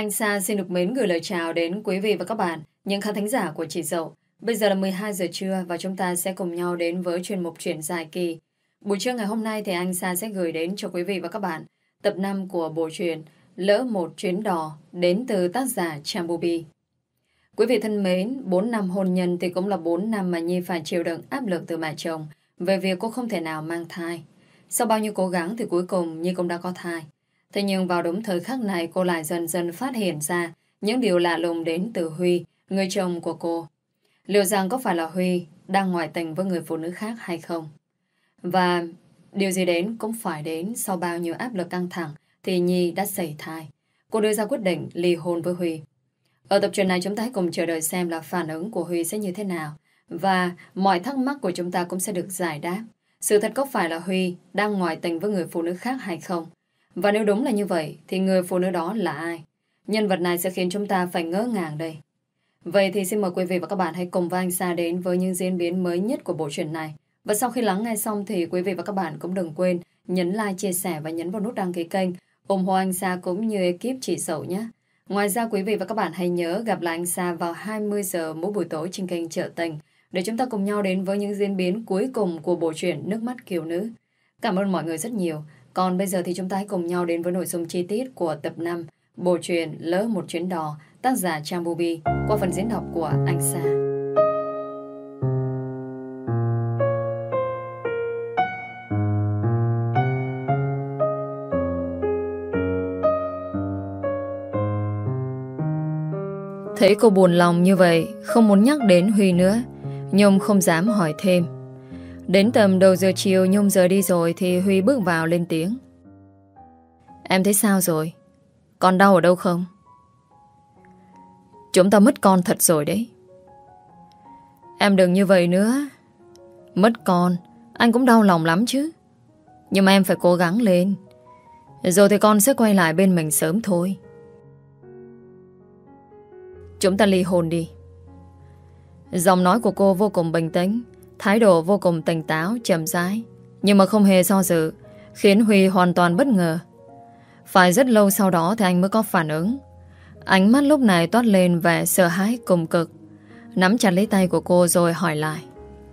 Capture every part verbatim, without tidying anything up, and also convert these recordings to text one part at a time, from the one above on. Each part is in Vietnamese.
Anh Sa xin được mến gửi lời chào đến quý vị và các bạn, những khán thính giả của Chị Dậu. Bây giờ là mười hai giờ trưa và chúng ta sẽ cùng nhau đến với chuyên mục Chuyện dài kỳ. Buổi trưa ngày hôm nay thì anh Sa sẽ gửi đến cho quý vị và các bạn tập năm của bộ truyện Lỡ Một Chuyến Đò đến từ tác giả Chambubi. Quý vị thân mến, bốn năm hôn nhân thì cũng là bốn năm mà Nhi phải chịu đựng áp lực từ mẹ chồng về việc cô không thể nào mang thai. Sau bao nhiêu cố gắng thì cuối cùng Nhi cũng đã có thai. Thế nhưng vào đúng thời khắc này cô lại dần dần phát hiện ra những điều lạ lùng đến từ Huy, người chồng của cô. Liệu rằng có phải là Huy đang ngoại tình với người phụ nữ khác hay không? Và điều gì đến cũng phải đến sau bao nhiêu áp lực căng thẳng thì Nhi đã sẩy thai. Cô đưa ra quyết định ly hôn với Huy. Ở tập truyện này chúng ta hãy cùng chờ đợi xem là phản ứng của Huy sẽ như thế nào. Và mọi thắc mắc của chúng ta cũng sẽ được giải đáp. Sự thật có phải là Huy đang ngoại tình với người phụ nữ khác hay không? Và nếu đúng là như vậy thì người phụ nữ đó là ai? Nhân vật này sẽ khiến chúng ta phải ngỡ ngàng đây. Vậy thì xin mời quý vị và các bạn hãy cùng với anh Sa đến với những diễn biến mới nhất của bộ truyện này. Và sau khi lắng nghe xong thì quý vị và các bạn cũng đừng quên nhấn like, chia sẻ và nhấn vào nút đăng ký kênh, ủng hộ anh Sa cũng như ekip Chị Dậu nhé. Ngoài ra quý vị và các bạn hãy nhớ gặp lại anh Sa vào hai mươi giờ mỗi buổi tối trên kênh Chợ Tình để chúng ta cùng nhau đến với những diễn biến cuối cùng của bộ truyện Nước Mắt Kiều Nữ. Cảm ơn mọi người rất nhiều. Còn bây giờ thì chúng ta hãy cùng nhau đến với nội dung chi tiết của tập năm bộ truyện Lỡ Một Chuyến Đò, tác giả Chambubi, qua phần diễn đọc của anh Sa. Thấy cô buồn lòng như vậy, không muốn nhắc đến Huy nữa, Nhung không dám hỏi thêm. Đến tầm đầu giờ chiều Nhung rời đi rồi thì Huy bước vào lên tiếng. Em thấy sao rồi? Con đau ở đâu không? Chúng ta mất con thật rồi đấy. Em đừng như vậy nữa. Mất con anh cũng đau lòng lắm chứ. Nhưng mà em phải cố gắng lên. Rồi thì con sẽ quay lại bên mình sớm thôi. Chúng ta ly hôn đi. Giọng nói của cô vô cùng bình tĩnh, thái độ vô cùng tỉnh táo, chậm rãi, nhưng mà không hề do dự, khiến Huy hoàn toàn bất ngờ. Phải rất lâu sau đó thì anh mới có phản ứng. Ánh mắt lúc này toát lên vẻ sợ hãi cùng cực, nắm chặt lấy tay của cô rồi hỏi lại.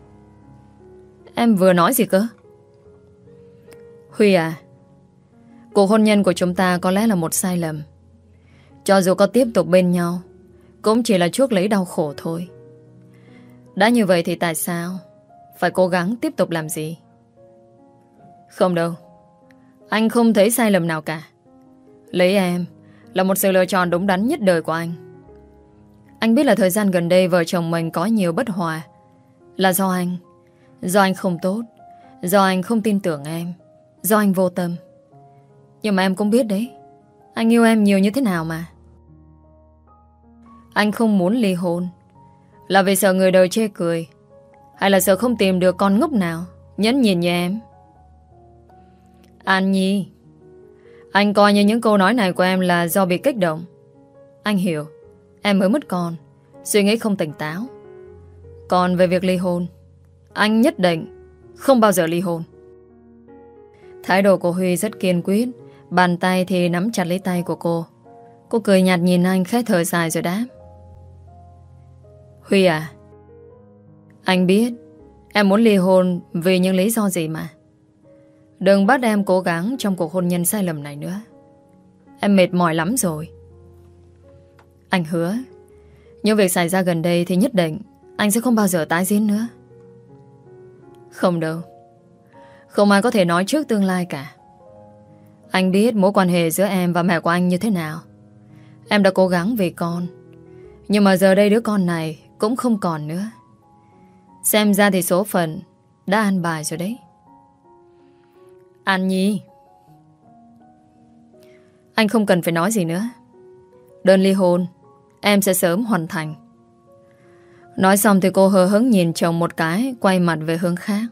Em vừa nói gì cơ? Huy à, cuộc hôn nhân của chúng ta có lẽ là một sai lầm. Cho dù có tiếp tục bên nhau cũng chỉ là chuốc lấy đau khổ thôi. Đã như vậy thì tại sao phải cố gắng tiếp tục làm gì? Không đâu, anh không thấy sai lầm nào cả. Lấy em là một sự lựa chọn đúng đắn nhất đời của anh. Anh biết là thời gian gần đây vợ chồng mình có nhiều bất hòa. Là do anh. Do anh không tốt. Do anh không tin tưởng em. Do anh vô tâm. Nhưng mà em cũng biết đấy, anh yêu em nhiều như thế nào mà. Anh không muốn ly hôn là vì sợ người đời chê cười, hay là sợ không tìm được con ngốc nào nhẫn nhịn như em? An Nhi, anh coi như những câu nói này của em là do bị kích động. Anh hiểu em mới mất con, suy nghĩ không tỉnh táo. Còn về việc ly hôn, anh nhất định không bao giờ ly hôn. Thái độ của Huy rất kiên quyết, bàn tay thì nắm chặt lấy tay của cô. Cô cười nhạt nhìn anh, khẽ thở dài rồi đáp. Huy à, anh biết em muốn ly hôn vì những lý do gì mà. Đừng bắt em cố gắng trong cuộc hôn nhân sai lầm này nữa. Em mệt mỏi lắm rồi. Anh hứa những việc xảy ra gần đây thì nhất định anh sẽ không bao giờ tái diễn nữa. Không đâu, không ai có thể nói trước tương lai cả. Anh biết mối quan hệ giữa em và mẹ của anh như thế nào. Em đã cố gắng vì con, nhưng mà giờ đây đứa con này cũng không còn nữa. Xem ra thì số phận đã an bài rồi đấy. An Nhi, anh không cần phải nói gì nữa. Đơn ly hôn em sẽ sớm hoàn thành. Nói xong thì cô hờ hững nhìn chồng một cái, quay mặt về hướng khác.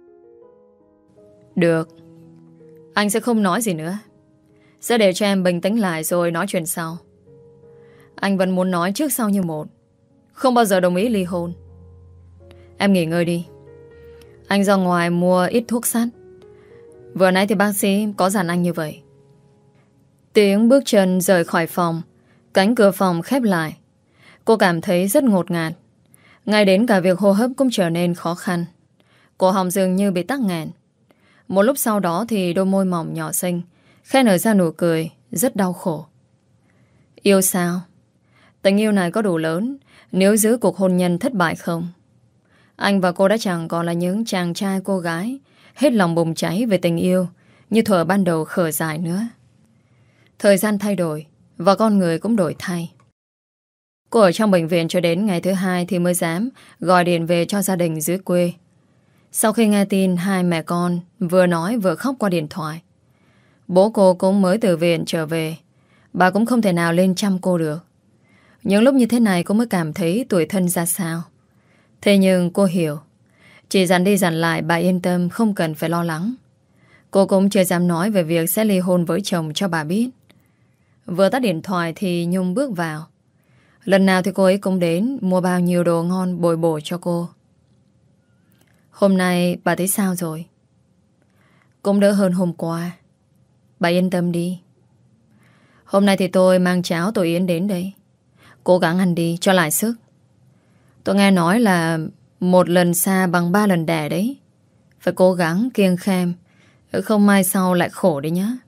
Được, anh sẽ không nói gì nữa. Sẽ để cho em bình tĩnh lại rồi nói chuyện sau. Anh vẫn muốn nói trước sau như một, không bao giờ đồng ý ly hôn. Em nghỉ ngơi đi. Anh ra ngoài mua ít thuốc sắt. Vừa nãy thì bác sĩ có dặn anh như vậy. Tiếng bước chân rời khỏi phòng. Cánh cửa phòng khép lại. Cô cảm thấy rất ngột ngạt. Ngay đến cả việc hô hấp cũng trở nên khó khăn. Cổ họng dường như bị tắc nghẹn. Một lúc sau đó thì đôi môi mỏng nhỏ xinh khẽ nở ra nụ cười rất đau khổ. Yêu sao? Tình yêu này có đủ lớn nếu giữ cuộc hôn nhân thất bại không? Anh và cô đã chẳng còn là những chàng trai cô gái hết lòng bùng cháy về tình yêu như thuở ban đầu khởi dài nữa. Thời gian thay đổi và con người cũng đổi thay. Cô ở trong bệnh viện cho đến ngày thứ hai thì mới dám gọi điện về cho gia đình dưới quê. Sau khi nghe tin hai mẹ con vừa nói vừa khóc qua điện thoại. Bố cô cũng mới từ viện trở về. Bà cũng không thể nào lên chăm cô được. Những lúc như thế này cô mới cảm thấy tủi thân ra sao. Thế nhưng cô hiểu. Chỉ dặn đi dặn lại bà yên tâm, không cần phải lo lắng. Cô cũng chưa dám nói về việc sẽ ly hôn với chồng cho bà biết. Vừa tắt điện thoại thì Nhung bước vào. Lần nào thì cô ấy cũng đến mua bao nhiêu đồ ngon bồi bổ cho cô. Hôm nay bà thấy sao rồi? Cũng đỡ hơn hôm qua. Bà yên tâm đi. Hôm nay thì tôi mang cháo tổ yến đến đây. Cố gắng ăn đi cho lại sức. Tôi nghe nói là một lần xa bằng ba lần đẻ đấy. Phải cố gắng kiêng khem, không mai sau lại khổ đấy nhá.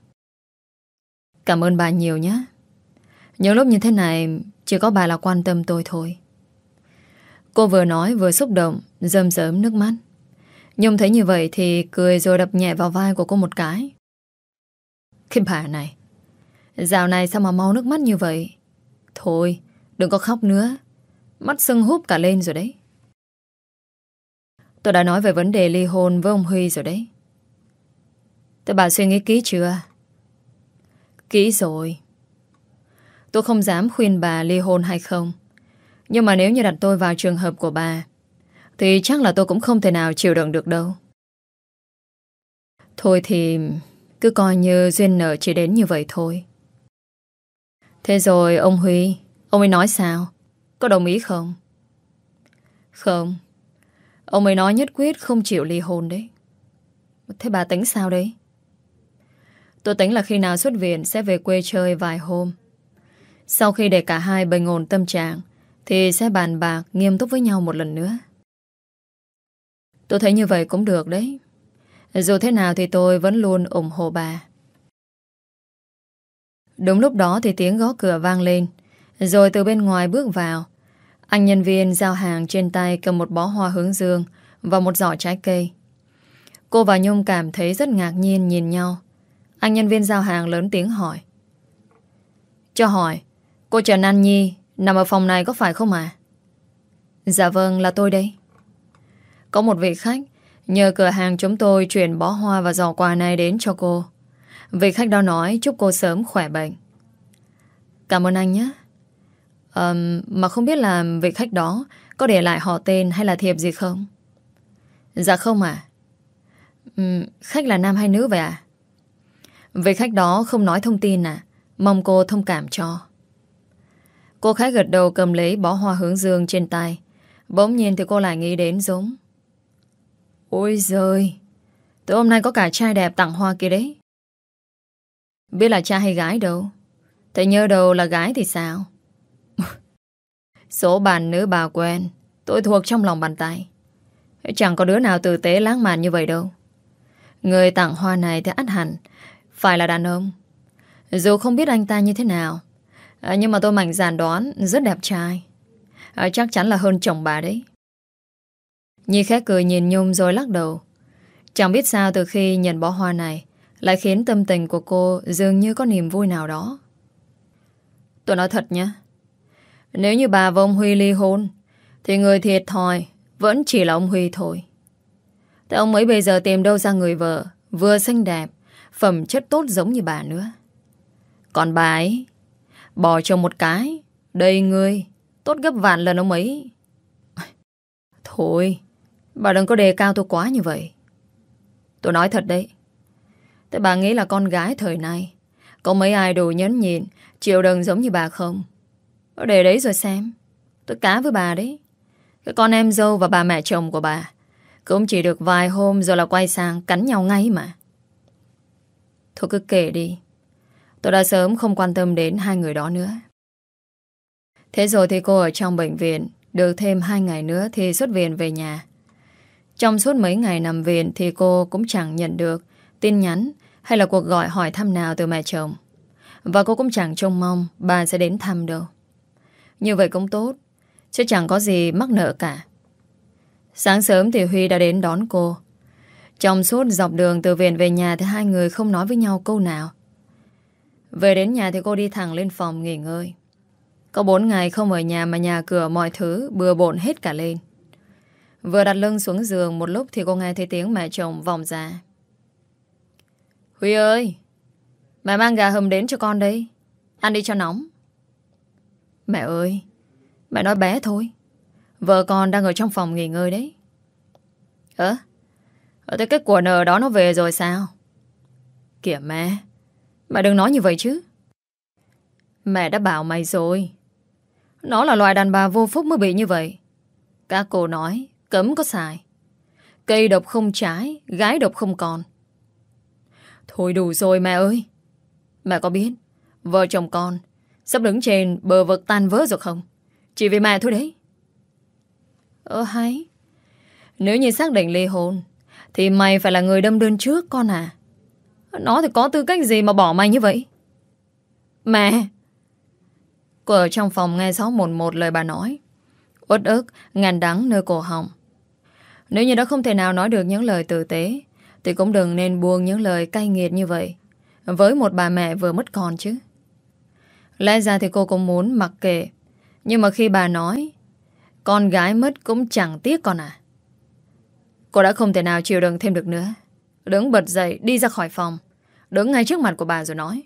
Cảm ơn bà nhiều nhé. Những lúc như thế này chỉ có bà là quan tâm tôi thôi. Cô vừa nói vừa xúc động, rơm rớm nước mắt. Nhung thấy như vậy thì cười rồi đập nhẹ vào vai của cô một cái. Cái bà này, dạo này sao mà mau nước mắt như vậy? Thôi, đừng có khóc nữa. Mắt sưng húp cả lên rồi đấy. Tôi đã nói về vấn đề ly hôn với ông Huy rồi đấy. Thế bà suy nghĩ kỹ chưa? Kỹ rồi. Tôi không dám khuyên bà ly hôn hay không. Nhưng mà nếu như đặt tôi vào trường hợp của bà thì chắc là tôi cũng không thể nào chịu đựng được đâu. Thôi thì cứ coi như duyên nợ chỉ đến như vậy thôi. Thế rồi ông Huy, ông ấy nói sao? Có đồng ý không? Không. Ông ấy nói nhất quyết không chịu ly hôn đấy. Thế bà tính sao đấy? Tôi tính là khi nào xuất viện sẽ về quê chơi vài hôm. Sau khi để cả hai bình ổn tâm trạng thì sẽ bàn bạc nghiêm túc với nhau một lần nữa. Tôi thấy như vậy cũng được đấy. Dù thế nào thì tôi vẫn luôn ủng hộ bà. Đúng lúc đó thì tiếng gõ cửa vang lên. Rồi từ bên ngoài bước vào. Anh nhân viên giao hàng trên tay cầm một bó hoa hướng dương và một giỏ trái cây. Cô và Nhung cảm thấy rất ngạc nhiên nhìn nhau. Anh nhân viên giao hàng lớn tiếng hỏi. Cho hỏi, cô Trần An Nhi nằm ở phòng này có phải không à? Dạ vâng, là tôi đây. Có một vị khách nhờ cửa hàng chúng tôi chuyển bó hoa và giỏ quà này đến cho cô. Vị khách đó nói chúc cô sớm khỏe bệnh. Cảm ơn anh nhé. um, Mà không biết là vị khách đó có để lại họ tên hay là thiệp gì không? Dạ không à. um, Khách là nam hay nữ vậy à? Vị khách đó không nói thông tin à? Mong cô thông cảm cho. Cô khách gật đầu cầm lấy bó hoa hướng dương trên tay. Bỗng nhiên thì cô lại nghĩ đến Dũng. Ôi giời, tối hôm nay có cả trai đẹp tặng hoa kia đấy. Biết là trai hay gái đâu. Thế nhớ đâu là gái thì sao? Số bàn nữ bà quen tôi thuộc trong lòng bàn tay. Chẳng có đứa nào tử tế lãng mạn như vậy đâu. Người tặng hoa này thì ắt hẳn phải là đàn ông. Dù không biết anh ta như thế nào, à, nhưng mà tôi mạnh dạn đoán rất đẹp trai. à, Chắc chắn là hơn chồng bà đấy. Nhi khẽ cười nhìn Nhung rồi lắc đầu. Chẳng biết sao từ khi nhận bó hoa này lại khiến tâm tình của cô dường như có niềm vui nào đó. Tôi nói thật nhé, nếu như bà và ông Huy ly hôn thì người thiệt thòi vẫn chỉ là ông Huy thôi. Tại ông ấy bây giờ tìm đâu ra người vợ vừa xinh đẹp, phẩm chất tốt giống như bà nữa. Còn bà ấy bỏ chồng một cái đầy người tốt gấp vạn lần ông ấy. Thôi, bà đừng có đề cao tôi quá như vậy. Tôi nói thật đấy. Thế bà nghĩ là con gái thời nay có mấy ai đủ nhẫn nhịn chịu đựng giống như bà không? Để đấy rồi xem. Tôi cá với bà đấy. Cái con em dâu và bà mẹ chồng của bà cũng chỉ được vài hôm rồi là quay sang cắn nhau ngay mà. Thôi cứ kể đi. Tôi đã sớm không quan tâm đến hai người đó nữa. Thế rồi thì cô ở trong bệnh viện được thêm hai ngày nữa thì xuất viện về nhà. Trong suốt mấy ngày nằm viện thì cô cũng chẳng nhận được tin nhắn hay là cuộc gọi hỏi thăm nào từ mẹ chồng. Và cô cũng chẳng trông mong bà sẽ đến thăm đâu. Như vậy cũng tốt, chứ chẳng có gì mắc nợ cả. Sáng sớm thì Huy đã đến đón cô. Trong suốt dọc đường từ viện về nhà thì hai người không nói với nhau câu nào. Về đến nhà thì cô đi thẳng lên phòng nghỉ ngơi. Có bốn ngày không ở nhà mà nhà cửa mọi thứ bừa bộn hết cả lên. Vừa đặt lưng xuống giường một lúc thì cô nghe thấy tiếng mẹ chồng vọng ra. Huy ơi, mẹ mang gà hầm đến cho con đây. Ăn đi cho nóng. Mẹ ơi, mẹ nói bé thôi. Vợ con đang ở trong phòng nghỉ ngơi đấy. Ơ, ở thế cái của nợ đó nó về rồi sao? Kìa mẹ, mẹ đừng nói như vậy chứ. Mẹ đã bảo mày rồi. Nó là loài đàn bà vô phúc mới bị như vậy. Các cô nói cấm có xài. Cây độc không trái, gái độc không còn. Thôi đủ rồi mẹ ơi. Mẹ có biết vợ chồng con sắp đứng trên bờ vực tan vỡ rồi không? Chỉ vì mẹ thôi đấy. Ơ hay. Nếu như xác định ly hôn thì mày phải là người đâm đơn trước con à. Nó thì có tư cách gì mà bỏ mày như vậy? Mẹ. Cô ở trong phòng nghe rõ một một lời bà nói. Uất ức, ngàn đắng nơi cổ họng. Nếu như đó không thể nào nói được những lời tử tế thì cũng đừng nên buông những lời cay nghiệt như vậy với một bà mẹ vừa mất con chứ. Lẽ ra thì cô cũng muốn mặc kệ. Nhưng mà khi bà nói con gái mất cũng chẳng tiếc con à. Cô đã không thể nào chịu đựng thêm được nữa. Đứng bật dậy đi ra khỏi phòng, đứng ngay trước mặt của bà rồi nói.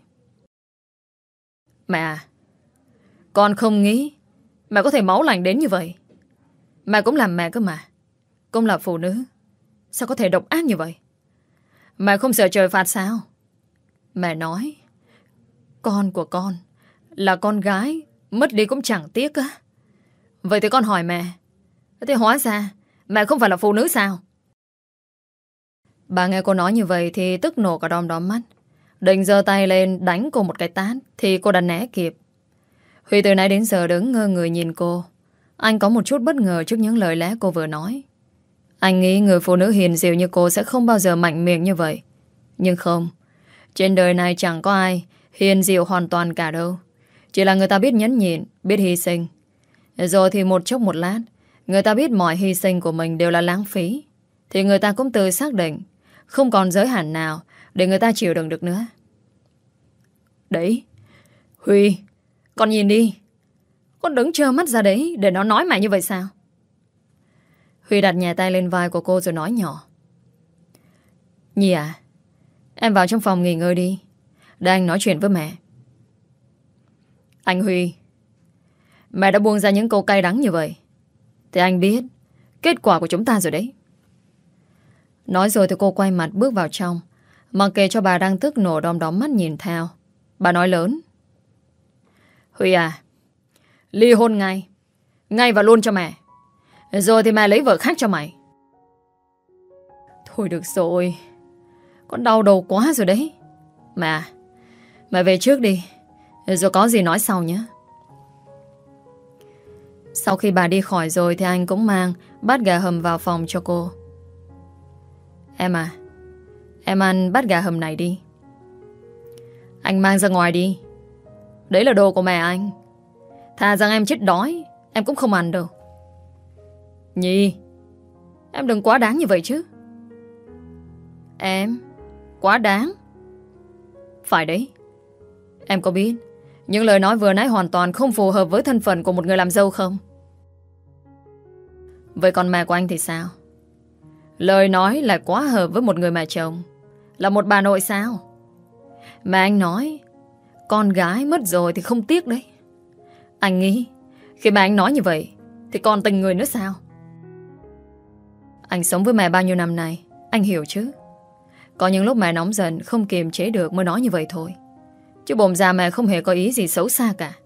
Mẹ à, con không nghĩ mẹ có thể máu lạnh đến như vậy. Mẹ cũng làm mẹ cơ mà, cũng là phụ nữ. Sao có thể độc ác như vậy? Mẹ không sợ trời phạt sao? Mẹ nói con của con là con gái, mất đi cũng chẳng tiếc á. Vậy thì con hỏi mẹ, thế hóa ra mẹ không phải là phụ nữ sao? Bà nghe cô nói như vậy thì tức nổ cả đom đóm mắt. Định giơ tay lên đánh cô một cái tát thì cô đã né kịp. Huy từ nãy đến giờ đứng ngơ người nhìn cô. Anh có một chút bất ngờ trước những lời lẽ cô vừa nói. Anh nghĩ người phụ nữ hiền dịu như cô sẽ không bao giờ mạnh miệng như vậy. Nhưng không, trên đời này chẳng có ai hiền dịu hoàn toàn cả đâu. Chỉ là người ta biết nhẫn nhịn, biết hy sinh. Rồi thì một chốc một lát, người ta biết mọi hy sinh của mình đều là lãng phí, thì người ta cũng tự xác định không còn giới hạn nào để người ta chịu đựng được nữa. Đấy, Huy, con nhìn đi. Con đứng trơ mắt ra đấy để nó nói mày như vậy sao? Huy đặt nhẹ tay lên vai của cô rồi nói nhỏ. Nhi à, em vào trong phòng nghỉ ngơi đi, để anh nói chuyện với mẹ. Anh Huy, mẹ đã buông ra những câu cay đắng như vậy thì anh biết kết quả của chúng ta rồi đấy. Nói rồi thì cô quay mặt bước vào trong, mặc kệ cho bà đang tức nổ đom đóm mắt nhìn theo. Bà nói lớn. Huy à, ly hôn ngay, ngay và luôn cho mẹ. Rồi thì mẹ lấy vợ khác cho mày. Thôi được rồi, con đau đầu quá rồi đấy. Mẹ, mẹ về trước đi, rồi có gì nói sau nhé. Sau khi bà đi khỏi rồi thì anh cũng mang bát gà hầm vào phòng cho cô. Em à, em ăn bát gà hầm này đi. Anh mang ra ngoài đi. Đấy là đồ của mẹ anh. Thà rằng em chết đói, em cũng không ăn đâu. Nhi, em đừng quá đáng như vậy chứ. Em quá đáng? Phải đấy. Em có biết những lời nói vừa nãy hoàn toàn không phù hợp với thân phận của một người làm dâu không? Vậy còn mẹ của anh thì sao? Lời nói lại quá hợp với một người mẹ chồng, là một bà nội sao? Mà anh nói con gái mất rồi thì không tiếc đấy. Anh nghĩ khi mà anh nói như vậy thì còn tình người nữa sao? Anh sống với mẹ bao nhiêu năm nay, anh hiểu chứ. Có những lúc mẹ nóng giận không kiềm chế được mới nói như vậy thôi, chứ bồm ra mẹ không hề có ý gì xấu xa cả.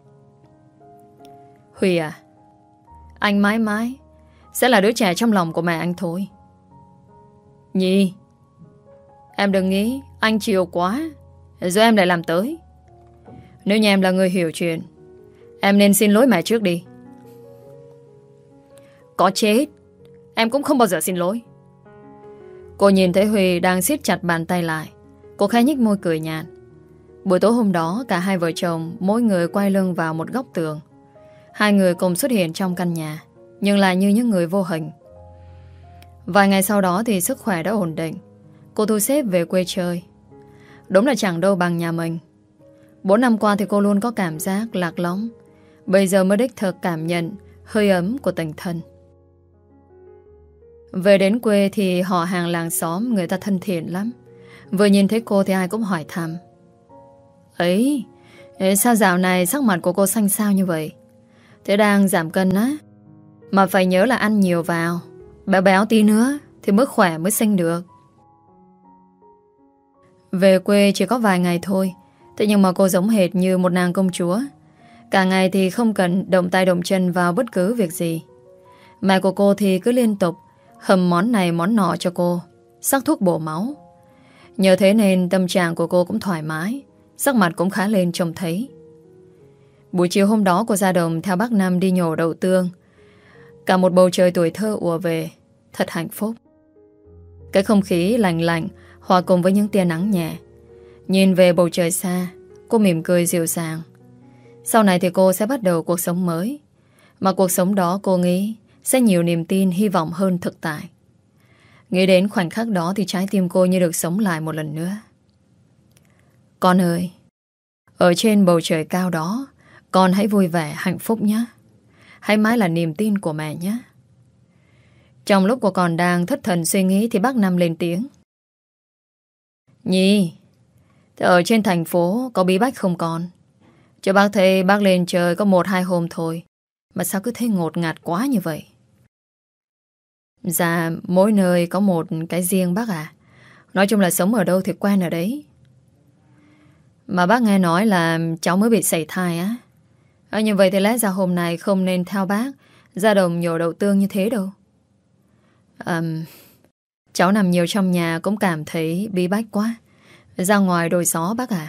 Huy à, anh mãi mãi sẽ là đứa trẻ trong lòng của mẹ anh thôi. Nhi, em đừng nghĩ anh chiều quá rồi em lại làm tới. Nếu như em là người hiểu chuyện, Em nên xin lỗi mẹ trước đi. Có chết, em cũng không bao giờ xin lỗi. Cô nhìn thấy Huy đang siết chặt bàn tay lại. Cô khẽ nhếch môi cười nhạt. Buổi tối hôm đó, cả hai vợ chồng mỗi người quay lưng vào một góc tường. Hai người cùng xuất hiện trong căn nhà, nhưng lại như những người vô hình. Vài ngày sau đó thì sức khỏe đã ổn định. Cô thu xếp về quê chơi. Đúng là chẳng đâu bằng nhà mình. Bốn năm qua thì cô luôn có cảm giác lạc lõng. Bây giờ mới đích thực cảm nhận hơi ấm của tình thân. Về đến quê thì họ hàng làng xóm người ta thân thiện lắm. Vừa nhìn thấy cô thì ai cũng hỏi thăm. Ấy, sao dạo này sắc mặt của cô xanh xao như vậy? Thế đang giảm cân á. Mà phải nhớ là ăn nhiều vào, béo béo tí nữa thì mới khỏe mới xinh được. Về quê chỉ có vài ngày thôi, thế nhưng mà cô giống hệt như một nàng công chúa. Cả ngày thì không cần động tay động chân vào bất cứ việc gì. Mẹ của cô thì cứ liên tục hầm món này món nọ cho cô, sắc thuốc bổ máu. Nhờ thế nên tâm trạng của cô cũng thoải mái, sắc mặt cũng khá lên trông thấy. Buổi chiều hôm đó cô ra đồng theo bác Năm đi nhổ đậu tương. Cả một bầu trời tuổi thơ ùa về, thật hạnh phúc. Cái không khí lạnh lạnh hòa cùng với những tia nắng nhẹ. Nhìn về bầu trời xa, cô mỉm cười dịu dàng. Sau này thì cô sẽ bắt đầu cuộc sống mới. Mà cuộc sống đó cô nghĩ sẽ nhiều niềm tin, hy vọng hơn thực tại. Nghĩ đến khoảnh khắc đó thì trái tim cô như được sống lại một lần nữa. Con ơi, ở trên bầu trời cao đó, con hãy vui vẻ, hạnh phúc nhé. Hãy mãi là niềm tin của mẹ nhé. Trong lúc cô còn đang thất thần suy nghĩ thì bác Năm lên tiếng. Nhi, thế ở trên thành phố có bí bách không con? Chứ bác thấy bác lên trời có một hai hôm thôi, mà sao cứ thấy ngột ngạt quá như vậy? Dạ, mỗi nơi có một cái riêng bác à. Nói chung là sống ở đâu thì quen ở đấy. Mà bác nghe nói là cháu mới bị sảy thai á. À, như vậy thì lẽ ra hôm nay không nên theo bác ra đồng nhổ đậu tương như thế đâu. à, Cháu nằm nhiều trong nhà cũng cảm thấy bí bách quá. Ra ngoài đổi gió bác à.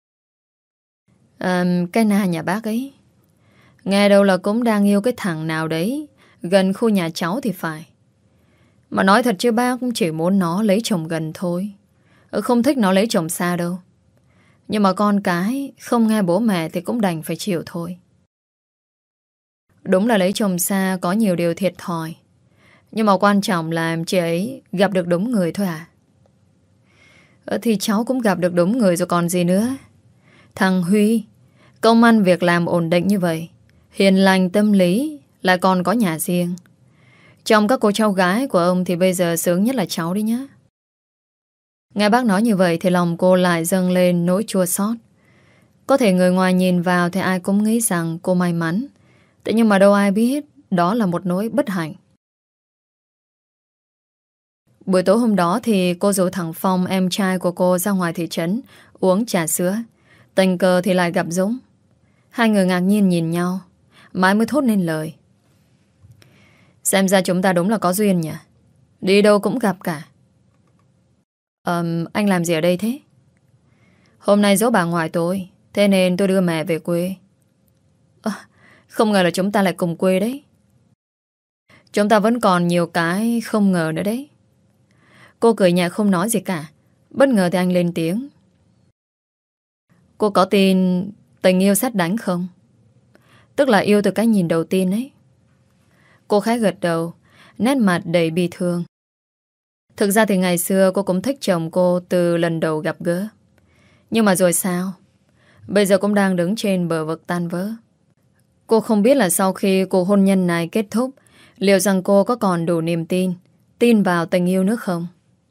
à Cái na nhà bác ấy, nghe đâu là cũng đang yêu cái thằng nào đấy gần khu nhà cháu thì phải. Mà nói thật chứ bác cũng chỉ muốn nó lấy chồng gần thôi, không thích nó lấy chồng xa đâu. Nhưng mà con cái không nghe bố mẹ thì cũng đành phải chịu thôi. Đúng là lấy chồng xa có nhiều điều thiệt thòi, nhưng mà quan trọng là chị ấy gặp được đúng người thôi à. Thì cháu cũng gặp được đúng người rồi còn gì nữa. Thằng Huy công ăn việc làm ổn định như vậy, hiền lành tâm lý, lại còn có nhà riêng. Trong các cô cháu gái của ông thì bây giờ sướng nhất là cháu đi nhá. Nghe bác nói như vậy thì lòng cô lại dâng lên nỗi chua xót. Có thể người ngoài nhìn vào thì ai cũng nghĩ rằng cô may mắn. Thế nhưng mà đâu ai biết đó là một nỗi bất hạnh. Buổi tối hôm đó thì cô rủ thằng Phong, em trai của cô, ra ngoài thị trấn uống trà sữa. Tình cờ thì lại gặp Dũng. Hai người ngạc nhiên nhìn nhau, mãi mới thốt nên lời. Xem ra chúng ta đúng là có duyên nhỉ. Đi đâu cũng gặp cả. Ờm, anh làm gì ở đây thế? Hôm nay giỗ bà ngoại tôi, thế nên tôi đưa mẹ về quê. À, không ngờ là chúng ta lại cùng quê đấy. Chúng ta vẫn còn nhiều cái không ngờ nữa đấy. Cô cười nhạt không nói gì cả. Bất ngờ thì anh lên tiếng. Cô có tin tình yêu sét đánh không? Tức là yêu từ cái nhìn đầu tiên ấy. Cô khẽ gật đầu, nét mặt đầy bi thương. Thực ra thì ngày xưa cô cũng thích chồng cô từ lần đầu gặp gỡ. Nhưng mà rồi sao? Bây giờ cũng đang đứng trên bờ vực tan vỡ. Cô không biết là sau khi cuộc hôn nhân này kết thúc, liệu rằng cô có còn đủ niềm tin, tin vào tình yêu nữa không?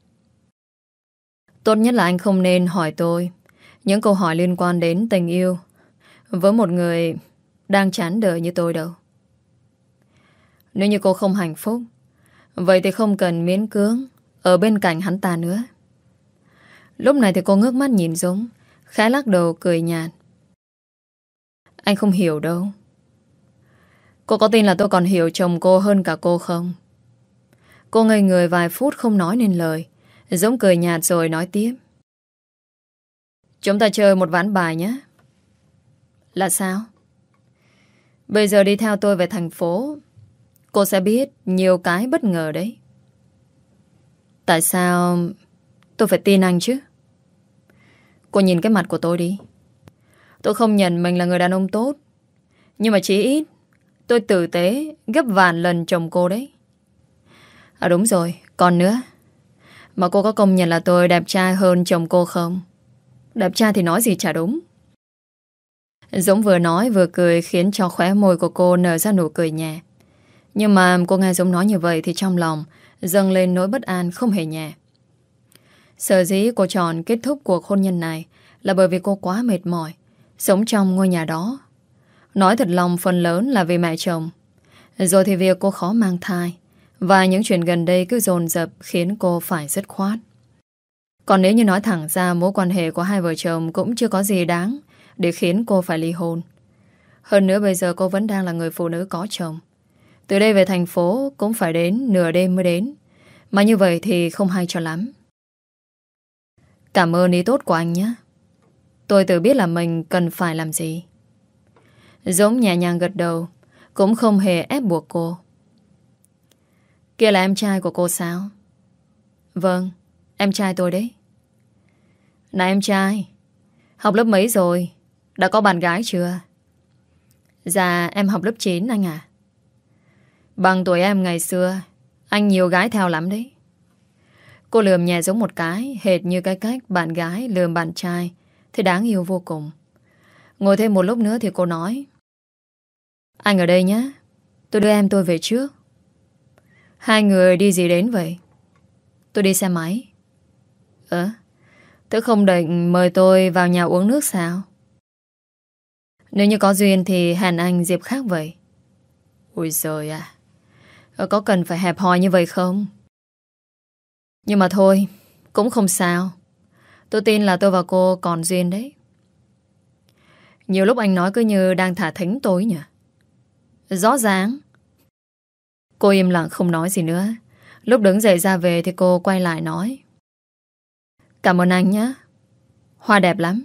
Tốt nhất là anh không nên hỏi tôi những câu hỏi liên quan đến tình yêu với một người đang chán đời như tôi đâu. Nếu như cô không hạnh phúc, vậy thì không cần miễn cưỡng ở bên cạnh hắn ta nữa. Lúc này thì cô ngước mắt nhìn Dũng, khẽ lắc đầu cười nhạt. Anh không hiểu đâu. Cô có tin là tôi còn hiểu chồng cô hơn cả cô không? Cô ngây người vài phút không nói nên lời. Dũng cười nhạt rồi nói tiếp. Chúng ta chơi một ván bài nhé. Là sao? Bây giờ đi theo tôi về thành phố, cô sẽ biết nhiều cái bất ngờ đấy. Tại sao tôi phải tin anh chứ? Cô nhìn cái mặt của tôi đi. Tôi không nhận mình là người đàn ông tốt, nhưng mà chỉ ít tôi tử tế gấp vạn lần chồng cô đấy. À đúng rồi, còn nữa, mà cô có công nhận là tôi đẹp trai hơn chồng cô không? Đẹp trai thì nói gì chả đúng. Dũng vừa nói vừa cười, khiến cho khóe môi của cô nở ra nụ cười nhẹ. Nhưng mà cô nghe Dũng nói như vậy thì trong lòng dâng lên nỗi bất an không hề nhẹ. Sở dĩ cô chọn kết thúc cuộc hôn nhân này là bởi vì cô quá mệt mỏi sống trong ngôi nhà đó. Nói thật lòng phần lớn là vì mẹ chồng. Rồi thì việc cô khó mang thai và những chuyện gần đây cứ dồn dập khiến cô phải dứt khoát. Còn nếu như nói thẳng ra, mối quan hệ của hai vợ chồng cũng chưa có gì đáng để khiến cô phải ly hôn. Hơn nữa bây giờ cô vẫn đang là người phụ nữ có chồng. Từ đây về thành phố cũng phải đến nửa đêm mới đến. Mà như vậy thì không hay cho lắm. Cảm ơn ý tốt của anh nhé. Tôi tự biết là mình cần phải làm gì. Dũng nhẹ nhàng gật đầu, cũng không hề ép buộc cô. Kia là em trai của cô sao? Vâng, em trai tôi đấy. Này em trai, học lớp mấy rồi? Đã có bạn gái chưa? Dạ em học lớp chín anh à. Bằng tuổi em ngày xưa, anh nhiều gái theo lắm đấy. Cô lườm nhẹ giống một cái, hệt như cái cách bạn gái lườm bạn trai, thì đáng yêu vô cùng. Ngồi thêm một lúc nữa thì cô nói: Anh ở đây nhé, tôi đưa em tôi về trước. Hai người đi gì đến vậy? Tôi đi xe máy. Ờ, tôi không định mời tôi vào nhà uống nước sao? Nếu như có duyên thì hẹn anh dịp khác vậy. Ôi giời à, có cần phải hẹp hòi như vậy không? Nhưng mà thôi, cũng không sao. Tôi tin là tôi và cô còn duyên đấy. Nhiều lúc anh nói cứ như đang thả thính tôi nhỉ. Rõ ràng. Cô im lặng không nói gì nữa. Lúc đứng dậy ra về thì cô quay lại nói: Cảm ơn anh nhé, hoa đẹp lắm.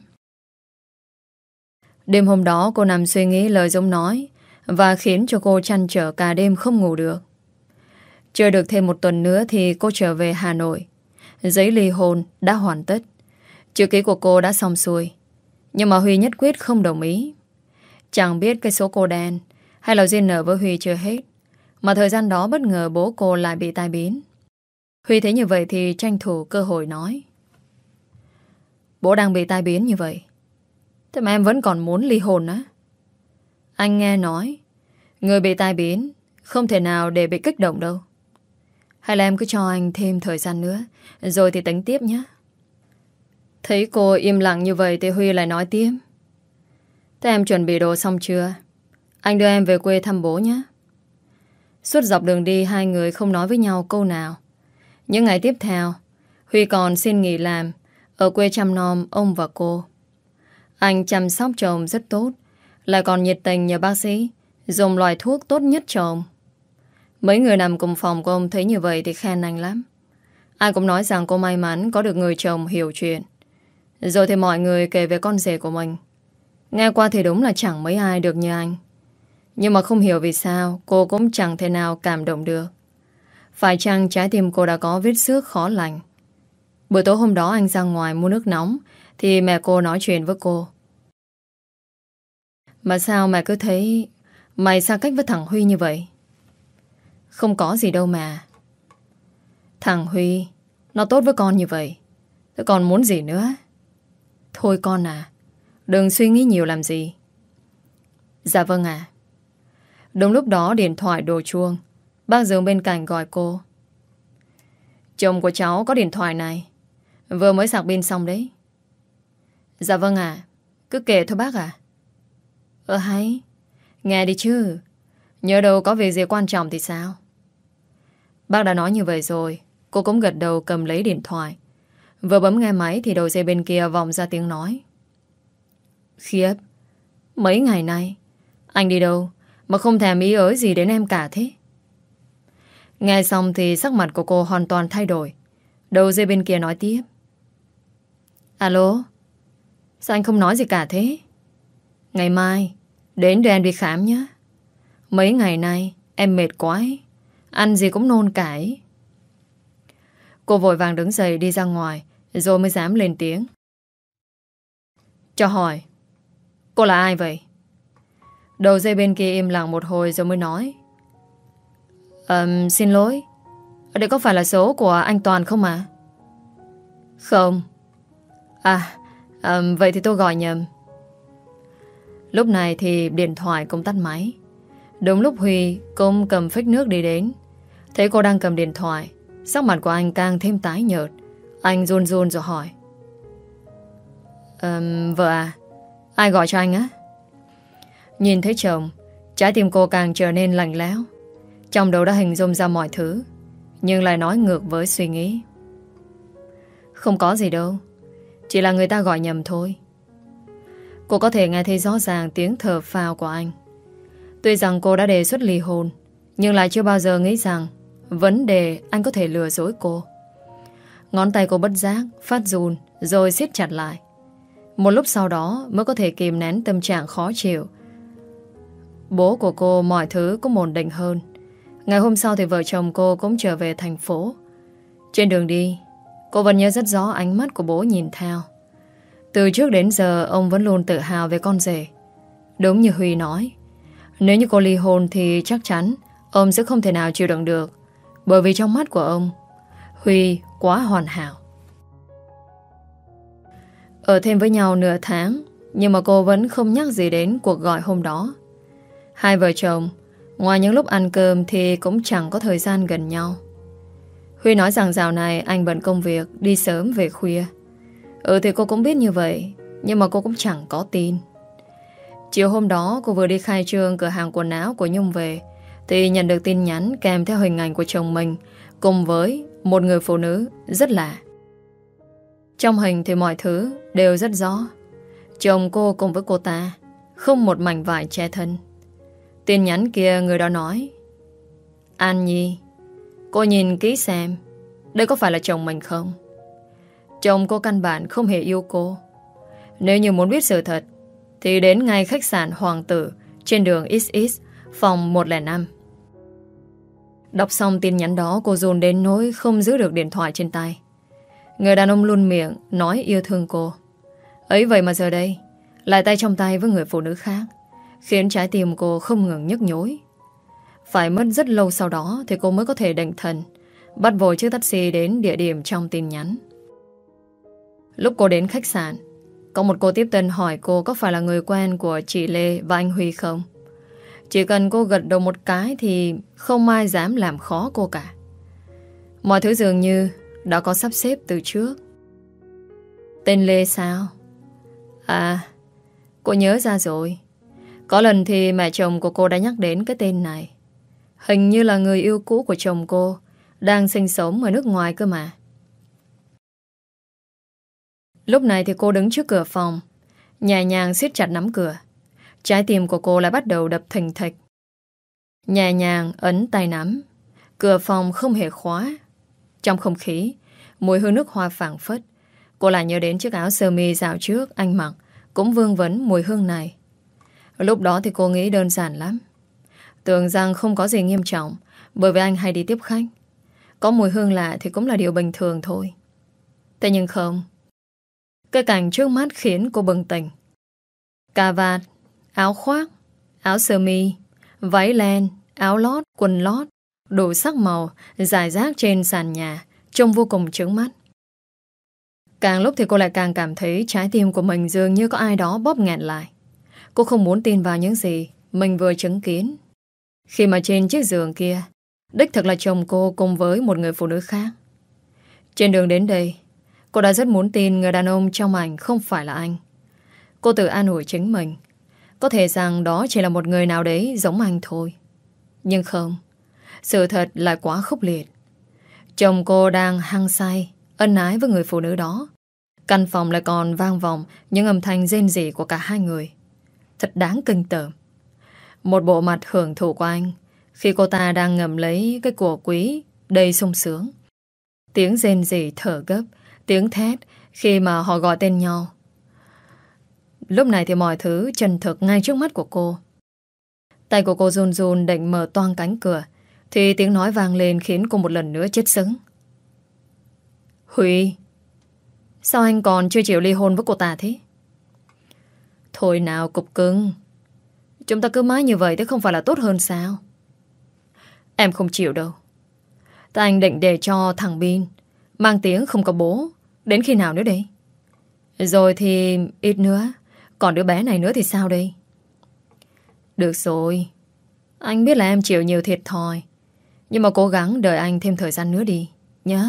Đêm hôm đó cô nằm suy nghĩ lời Dũng nói, và khiến cho cô trăn trở cả đêm không ngủ được. Chưa được thêm một tuần nữa thì cô trở về Hà Nội. Giấy ly hôn đã hoàn tất, chữ ký của cô đã xong xuôi. Nhưng mà Huy nhất quyết không đồng ý. Chẳng biết cái số cô đen hay là duyên nợ với Huy chưa hết, mà thời gian đó bất ngờ bố cô lại bị tai biến. Huy thấy như vậy thì tranh thủ cơ hội nói: Bố đang bị tai biến như vậy, thế mà em vẫn còn muốn ly hôn á? Anh nghe nói người bị tai biến không thể nào để bị kích động đâu. Hay là em cứ cho anh thêm thời gian nữa, rồi thì tính tiếp nhé. Thấy cô im lặng như vậy thì Huy lại nói tiếp: Thế em chuẩn bị đồ xong chưa? Anh đưa em về quê thăm bố nhé. Suốt dọc đường đi hai người không nói với nhau câu nào. Những ngày tiếp theo, Huy còn xin nghỉ làm ở quê chăm nom ông và cô. Anh chăm sóc chồng rất tốt, lại còn nhiệt tình nhờ bác sĩ dùng loại thuốc tốt nhất cho ông. Mấy người nằm cùng phòng của ông thấy như vậy thì khen anh lắm. Ai cũng nói rằng cô may mắn có được người chồng hiểu chuyện. Rồi thì mọi người kể về con rể của mình. Nghe qua thì đúng là chẳng mấy ai được như anh. Nhưng mà không hiểu vì sao cô cũng chẳng thể nào cảm động được. Phải chăng trái tim cô đã có vết xước khó lành? Buổi tối hôm đó anh ra ngoài mua nước nóng thì mẹ cô nói chuyện với cô: Mà sao mẹ cứ thấy mày xa cách với thằng Huy như vậy? Không có gì đâu mà. Thằng Huy nó tốt với con như vậy, thế còn muốn gì nữa? Thôi con à, đừng suy nghĩ nhiều làm gì. Dạ vâng ạ. Đúng lúc đó điện thoại đổ chuông. Bác Dương bên cạnh gọi cô: Chồng của cháu có điện thoại này, vừa mới sạc pin xong đấy. Dạ vâng ạ. Cứ kể thôi bác ạ. Ờ hay, nghe đi chứ, nhớ đâu có việc gì quan trọng thì sao? Bác đã nói như vậy rồi. Cô cũng gật đầu cầm lấy điện thoại. Vừa bấm nghe máy thì đầu dây bên kia vọng ra tiếng nói: Khiếp, mấy ngày nay anh đi đâu mà không thèm ý ới gì đến em cả thế? Nghe xong thì sắc mặt của cô hoàn toàn thay đổi. Đầu dây bên kia nói tiếp: Alo, sao anh không nói gì cả thế? Ngày mai đến đưa em đi khám nhé. Mấy ngày nay em mệt quá ấy. Ăn gì cũng nôn cả ấy. Cô vội vàng đứng dậy đi ra ngoài, rồi mới dám lên tiếng. Cho hỏi, cô là ai vậy? Đầu dây bên kia im lặng một hồi rồi mới nói. um, Xin lỗi, đây có phải là số của anh Toàn không ạ? Không. À, um, vậy thì tôi gọi nhầm. Lúc này thì điện thoại cũng tắt máy. Đúng lúc Huy cũng cầm phích nước đi đến. Thấy cô đang cầm điện thoại, sắc mặt của anh càng thêm tái nhợt. Anh run run rồi hỏi. um, Vợ à, ai gọi cho anh á? Nhìn thấy chồng, trái tim cô càng trở nên lạnh lẽo. Trong đầu đã hình dung ra mọi thứ, nhưng lại nói ngược với suy nghĩ. Không có gì đâu, chỉ là người ta gọi nhầm thôi. Cô có thể nghe thấy rõ ràng tiếng thở phào của anh. Tuy rằng cô đã đề xuất ly hôn, nhưng lại chưa bao giờ nghĩ rằng vấn đề anh có thể lừa dối cô. Ngón tay cô bất giác phát run, rồi siết chặt lại. Một lúc sau đó mới có thể kìm nén tâm trạng khó chịu. Bố của cô mọi thứ cũng ổn định hơn. Ngày hôm sau thì vợ chồng cô cũng trở về thành phố. Trên đường đi, cô vẫn nhớ rất rõ ánh mắt của bố nhìn theo. Từ trước đến giờ ông vẫn luôn tự hào về con rể. Đúng như Huy nói, nếu như cô ly hôn thì chắc chắn ông sẽ không thể nào chịu đựng được. Bởi vì trong mắt của ông, Huy quá hoàn hảo. Ở thêm với nhau nửa tháng, nhưng mà cô vẫn không nhắc gì đến cuộc gọi hôm đó. Hai vợ chồng, ngoài những lúc ăn cơm thì cũng chẳng có thời gian gần nhau. Huy nói rằng dạo này anh bận công việc, đi sớm về khuya. Ừ thì cô cũng biết như vậy, nhưng mà cô cũng chẳng có tin. Chiều hôm đó cô vừa đi khai trương cửa hàng quần áo của Nhung về, thì nhận được tin nhắn kèm theo hình ảnh của chồng mình cùng với một người phụ nữ rất lạ. Trong hình thì mọi thứ đều rất rõ. Chồng cô cùng với cô ta, không một mảnh vải che thân. Tin nhắn kia người đó nói: An Nhi, cô nhìn kỹ xem, đây có phải là chồng mình không? Chồng cô căn bản không hề yêu cô. Nếu như muốn biết sự thật thì đến ngay khách sạn Hoàng Tử trên đường ích ích, phòng một không năm. Đọc xong tin nhắn đó, cô dồn đến nỗi không giữ được điện thoại trên tay. Người đàn ông luôn miệng nói yêu thương cô, ấy vậy mà giờ đây lại tay trong tay với người phụ nữ khác, khiến trái tim cô không ngừng nhức nhối. Phải mất rất lâu sau đó thì cô mới có thể định thần, bắt vội chiếc taxi đến địa điểm trong tin nhắn. Lúc cô đến khách sạn, có một cô tiếp tân hỏi cô có phải là người quen của chị Lê và anh Huy không. Chỉ cần cô gật đầu một cái thì không ai dám làm khó cô cả. Mọi thứ dường như đã có sắp xếp từ trước. Tên Lê sao? À, cô nhớ ra rồi. Có lần thì mẹ chồng của cô đã nhắc đến cái tên này. Hình như là người yêu cũ của chồng cô, đang sinh sống ở nước ngoài cơ mà. Lúc này thì cô đứng trước cửa phòng, nhẹ nhàng siết chặt nắm cửa. Trái tim của cô lại bắt đầu đập thình thịch. Nhẹ nhàng ấn tay nắm. Cửa phòng không hề khóa. Trong không khí, mùi hương nước hoa phảng phất. Cô lại nhớ đến chiếc áo sơ mi dạo trước anh mặc, cũng vương vấn mùi hương này. Lúc đó thì cô nghĩ đơn giản lắm. Tưởng rằng không có gì nghiêm trọng, bởi vì anh hay đi tiếp khách. Có mùi hương lạ thì cũng là điều bình thường thôi. Thế nhưng không. Cái cảnh trước mắt khiến cô bừng tỉnh. Cà vạt, áo khoác, áo sơ mi, váy len, áo lót, quần lót, đủ sắc màu, rải rác trên sàn nhà, trông vô cùng chướng mắt. Càng lúc thì cô lại càng cảm thấy trái tim của mình dường như có ai đó bóp nghẹn lại. Cô không muốn tin vào những gì mình vừa chứng kiến. Khi mà trên chiếc giường kia, đích thực là chồng cô cùng với một người phụ nữ khác. Trên đường đến đây, cô đã rất muốn tin người đàn ông trong ảnh không phải là anh. Cô tự an ủi chính mình, có thể rằng đó chỉ là một người nào đấy giống anh thôi. Nhưng không, sự thật lại quá khốc liệt. Chồng cô đang hăng say, ân ái với người phụ nữ đó. Căn phòng lại còn vang vọng những âm thanh rên rỉ của cả hai người. Thật đáng kinh tởm. Một bộ mặt hưởng thụ của anh khi cô ta đang ngậm lấy cái của quý đầy sung sướng. Tiếng rên rỉ thở gấp, tiếng thét khi mà họ gọi tên nhau. Lúc này thì mọi thứ chân thực ngay trước mắt của cô. Tay của cô run run định mở toang cánh cửa, thì tiếng nói vang lên khiến cô một lần nữa chết sững. Huy, sao anh còn chưa chịu ly hôn với cô ta thế? Thôi nào cục cưng, chúng ta cứ mãi như vậy thế không phải là tốt hơn sao? Em không chịu đâu. Ta anh định để cho thằng Bin mang tiếng không có bố đến khi nào nữa đây? Rồi thì ít nữa, còn đứa bé này nữa thì sao đây? Được rồi, anh biết là em chịu nhiều thiệt thòi, nhưng mà cố gắng đợi anh thêm thời gian nữa đi nhé.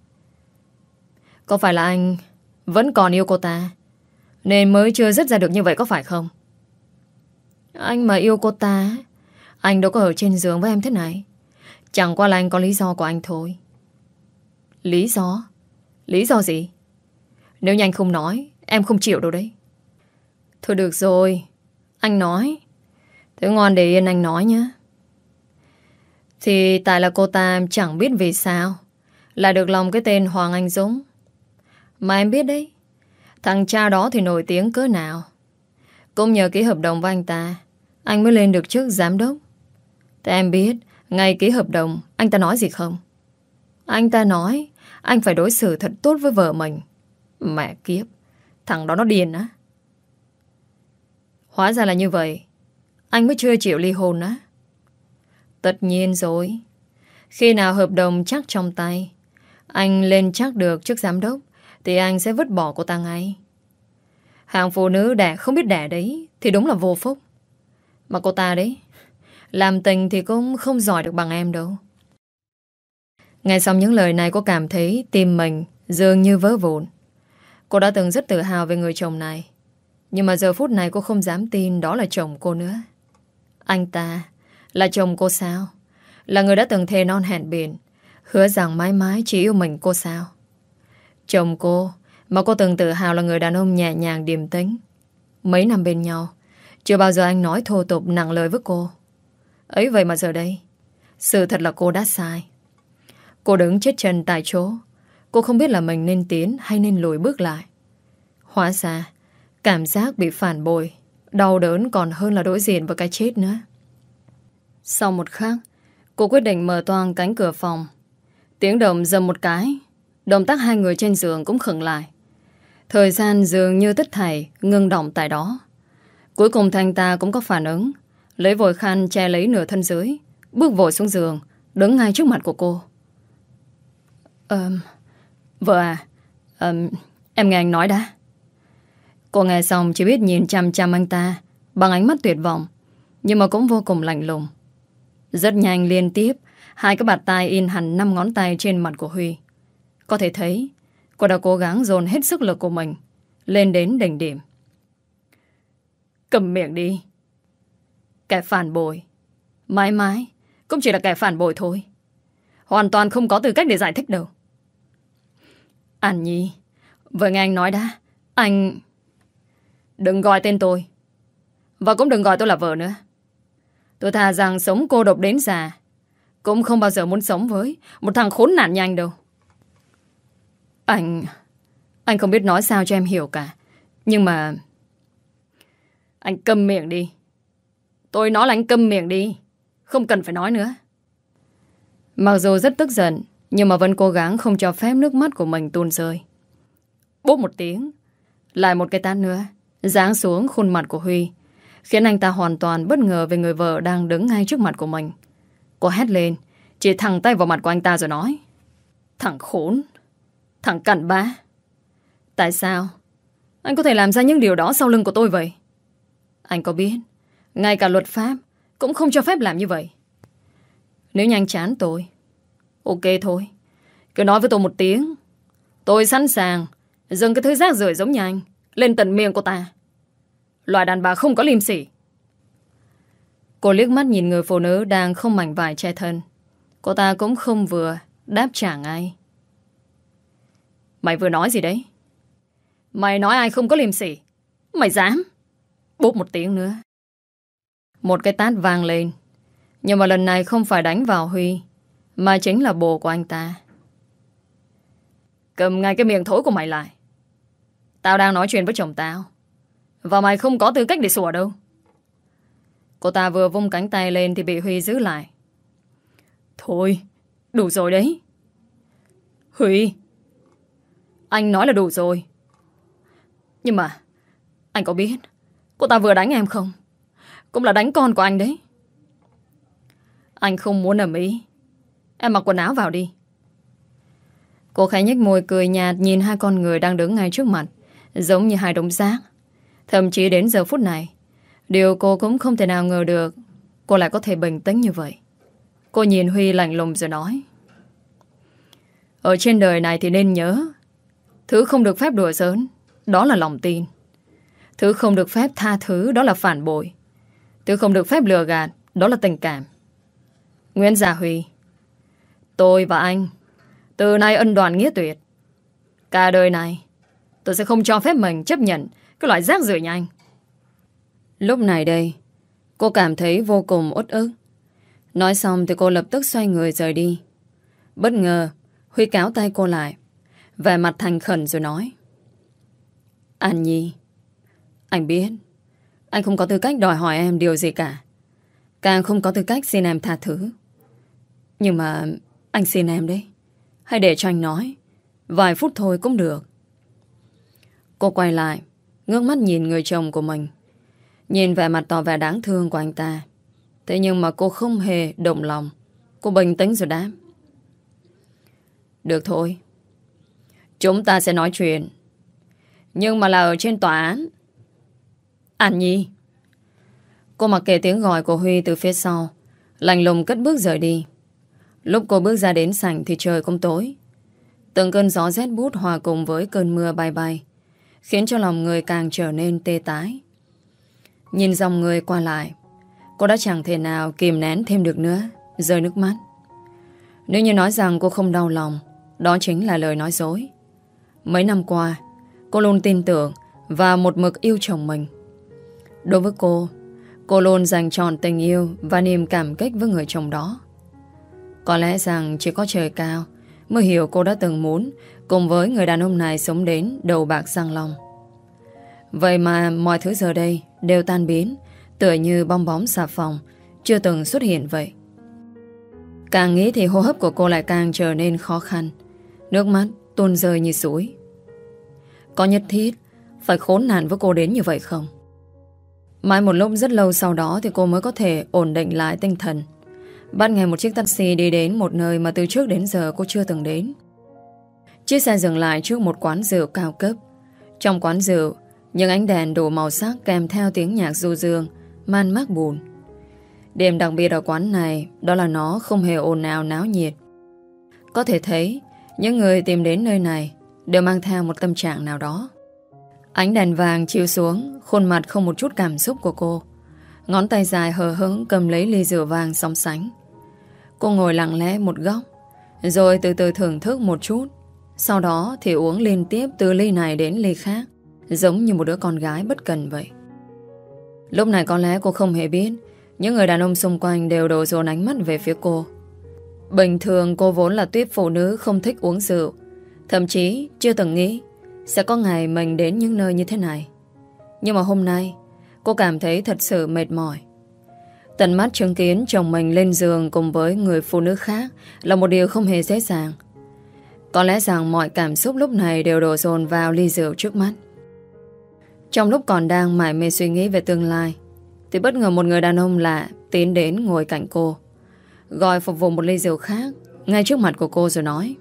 Có phải là anh vẫn còn yêu cô ta nên mới chưa dứt ra được như vậy có phải không? Anh mà yêu cô ta, anh đâu có ở trên giường với em thế này. Chẳng qua là anh có lý do của anh thôi. Lý do? Lý do gì? Nếu như anh không nói, em không chịu đâu đấy. Thôi được rồi, anh nói. Thế ngoan để yên anh nói nhé. Thì tại là cô ta chẳng biết vì sao là được lòng cái tên Hoàng Anh Dũng. Mà em biết đấy, thằng cha đó thì nổi tiếng cỡ nào. Cũng nhờ ký hợp đồng với anh ta, anh mới lên được chức giám đốc. Thế em biết ngày ký hợp đồng anh ta nói gì không? Anh ta nói anh phải đối xử thật tốt với vợ mình. Mẹ kiếp, thằng đó nó điên á. Hóa ra là như vậy, anh mới chưa chịu ly hôn á. Tất nhiên rồi. Khi nào hợp đồng chắc trong tay, anh lên chắc được chức giám đốc, thì anh sẽ vứt bỏ cô ta ngay. Hàng phụ nữ đẻ không biết đẻ đấy thì đúng là vô phúc. Mà cô ta đấy, làm tình thì cũng không giỏi được bằng em đâu. Nghe xong những lời này, cô cảm thấy tim mình dường như vỡ vụn. Cô đã từng rất tự hào về người chồng này, nhưng mà giờ phút này cô không dám tin đó là chồng cô nữa. Anh ta là chồng cô sao? Là người đã từng thề non hẹn biển, hứa rằng mãi mãi chỉ yêu mình cô sao? Chồng cô mà cô từng tự hào là người đàn ông nhẹ nhàng điềm tĩnh. Mấy năm bên nhau, chưa bao giờ anh nói thô tục nặng lời với cô. Ấy vậy mà giờ đây, sự thật là cô đã sai. Cô đứng chết chân tại chỗ. Cô không biết là mình nên tiến hay nên lùi bước lại. Hóa ra cảm giác bị phản bội, đau đớn còn hơn là đối diện với cái chết nữa. Sau một khắc, cô quyết định mở toang cánh cửa phòng. Tiếng động dầm một cái, động tác hai người trên giường cũng khựng lại. Thời gian dường như tất thảy ngưng động tại đó. Cuối cùng thanh ta cũng có phản ứng, lấy vội khăn che lấy nửa thân dưới, bước vội xuống giường, đứng ngay trước mặt của cô. Ờ... Vợ à, ờ, em nghe anh nói đã. Cô nghe xong chỉ biết nhìn chăm chăm anh ta bằng ánh mắt tuyệt vọng, nhưng mà cũng vô cùng lạnh lùng. Rất nhanh liên tiếp, hai cái bạt tai in hẳn năm ngón tay trên mặt của Huy. Có thể thấy cô đã cố gắng dồn hết sức lực của mình lên đến đỉnh điểm. Cầm miệng đi. Kẻ phản bội mãi mãi cũng chỉ là kẻ phản bội thôi. Hoàn toàn không có tư cách để giải thích đâu. An Nhi, vừa nghe anh nói đã. Anh... Đừng gọi tên tôi, và cũng đừng gọi tôi là vợ nữa. Tôi thà rằng sống cô độc đến già, cũng không bao giờ muốn sống với một thằng khốn nạn như anh đâu. Anh... Anh không biết nói sao cho em hiểu cả. Nhưng mà... Anh câm miệng đi. Tôi nói là anh câm miệng đi, không cần phải nói nữa. Mặc dù rất tức giận, nhưng mà vẫn cố gắng không cho phép nước mắt của mình tuôn rơi. Bốp một tiếng, lại một cái tát nữa giáng xuống khuôn mặt của Huy, khiến anh ta hoàn toàn bất ngờ về người vợ đang đứng ngay trước mặt của mình. Cô hét lên, chỉ thẳng tay vào mặt của anh ta rồi nói: Thằng khốn, thằng cặn bã, tại sao anh có thể làm ra những điều đó sau lưng của tôi vậy? Anh có biết ngay cả luật pháp cũng không cho phép làm như vậy. Nếu như anh chán tôi, ok thôi, cứ nói với tôi một tiếng, tôi sẵn sàng dâng cái thứ rác rưởi giống như anh lên tận miệng của ta. Loại đàn bà không có liêm sỉ. Cô liếc mắt nhìn người phụ nữ đang không mảnh vải che thân. Cô ta cũng không vừa đáp trả ngay. Mày vừa nói gì đấy? Mày nói ai không có liêm sỉ? Mày dám? Bốp một tiếng nữa. Một cái tát vang lên, nhưng mà lần này không phải đánh vào Huy, mà chính là bồ của anh ta. Cầm ngay cái miệng thối của mày lại. Tao đang nói chuyện với chồng tao, và mày không có tư cách để sủa đâu. Cô ta vừa vung cánh tay lên thì bị Huy giữ lại. Thôi, đủ rồi đấy. Huy, anh nói là đủ rồi. Nhưng mà anh có biết cô ta vừa đánh em không? Cũng là đánh con của anh đấy. Anh không muốn ầm ĩ. Em mặc quần áo vào đi. Cô khẽ nhếch môi cười nhạt nhìn hai con người đang đứng ngay trước mặt, giống như hai đống rác. Thậm chí đến giờ phút này, điều cô cũng không thể nào ngờ được cô lại có thể bình tĩnh như vậy. Cô nhìn Huy lạnh lùng rồi nói: ở trên đời này thì nên nhớ, thứ không được phép đùa giỡn, đó là lòng tin. Thứ không được phép tha thứ, đó là phản bội. Thứ không được phép lừa gạt, đó là tình cảm. Nguyễn Gia Huy, tôi và anh từ nay ân đoàn nghĩa tuyệt. Cả đời này tôi sẽ không cho phép mình chấp nhận cái loại rác rưởi như anh. Lúc này đây, cô cảm thấy vô cùng uất ức. Nói xong thì cô lập tức xoay người rời đi. Bất ngờ Huy kéo tay cô lại, vẻ mặt thành khẩn rồi nói: An Nhi, anh biết anh không có tư cách đòi hỏi em điều gì cả, càng không có tư cách xin em tha thứ. Nhưng mà anh xin em đấy, hãy để cho anh nói vài phút thôi cũng được. Cô quay lại, ngước mắt nhìn người chồng của mình, nhìn vẻ mặt tỏ vẻ đáng thương của anh ta. Thế nhưng mà cô không hề động lòng. Cô bình tĩnh rồi đáp: được thôi, chúng ta sẽ nói chuyện, nhưng mà là ở trên tòa án. An Nhi. Cô mặc kệ tiếng gọi của Huy từ phía sau, lạnh lùng cất bước rời đi. Lúc cô bước ra đến sảnh thì trời cũng tối. Từng cơn gió rét buốt hòa cùng với cơn mưa bay bay, khiến cho lòng người càng trở nên tê tái. Nhìn dòng người qua lại, cô đã chẳng thể nào kìm nén thêm được nữa, rơi nước mắt. Nếu như nói rằng cô không đau lòng, đó chính là lời nói dối. Mấy năm qua, cô luôn tin tưởng và một mực yêu chồng mình. Đối với cô, cô luôn dành trọn tình yêu và niềm cảm kích với người chồng đó. Có lẽ rằng chỉ có trời cao mới hiểu cô đã từng muốn cùng với người đàn ông này sống đến đầu bạc răng long. Vậy mà mọi thứ giờ đây đều tan biến, tựa như bong bóng xà phòng chưa từng xuất hiện vậy. Càng nghĩ thì hô hấp của cô lại càng trở nên khó khăn, nước mắt tuôn rơi như suối. Có nhất thiết phải khốn nạn với cô đến như vậy không? Mãi một lúc rất lâu sau đó thì cô mới có thể ổn định lại tinh thần, bắt ngay một chiếc taxi đi đến một nơi mà từ trước đến giờ cô chưa từng đến. Chiếc xe dừng lại trước một quán rượu cao cấp. Trong quán rượu, những ánh đèn đủ màu sắc kèm theo tiếng nhạc du dương man mác buồn. Điểm đặc biệt ở quán này đó là nó không hề ồn ào náo nhiệt. Có thể thấy những người tìm đến nơi này đều mang theo một tâm trạng nào đó. Ánh đèn vàng chiếu xuống khuôn mặt không một chút cảm xúc của cô. Ngón tay dài hờ hững cầm lấy ly rượu vàng sóng sánh. Cô ngồi lặng lẽ một góc, rồi từ từ thưởng thức một chút. Sau đó thì uống liên tiếp từ ly này đến ly khác, giống như một đứa con gái bất cần vậy. Lúc này có lẽ cô không hề biết những người đàn ông xung quanh đều đổ dồn ánh mắt về phía cô. Bình thường cô vốn là tuýp phụ nữ không thích uống rượu, thậm chí chưa từng nghĩ sẽ có ngày mình đến những nơi như thế này. Nhưng mà hôm nay cô cảm thấy thật sự mệt mỏi. Tận mắt chứng kiến chồng mình lên giường cùng với người phụ nữ khác là một điều không hề dễ dàng. Có lẽ rằng mọi cảm xúc lúc này đều đổ dồn vào ly rượu trước mắt. Trong lúc còn đang mải mê suy nghĩ về tương lai thì bất ngờ một người đàn ông lạ tiến đến ngồi cạnh cô, gọi phục vụ một ly rượu khác ngay trước mặt của cô rồi nói: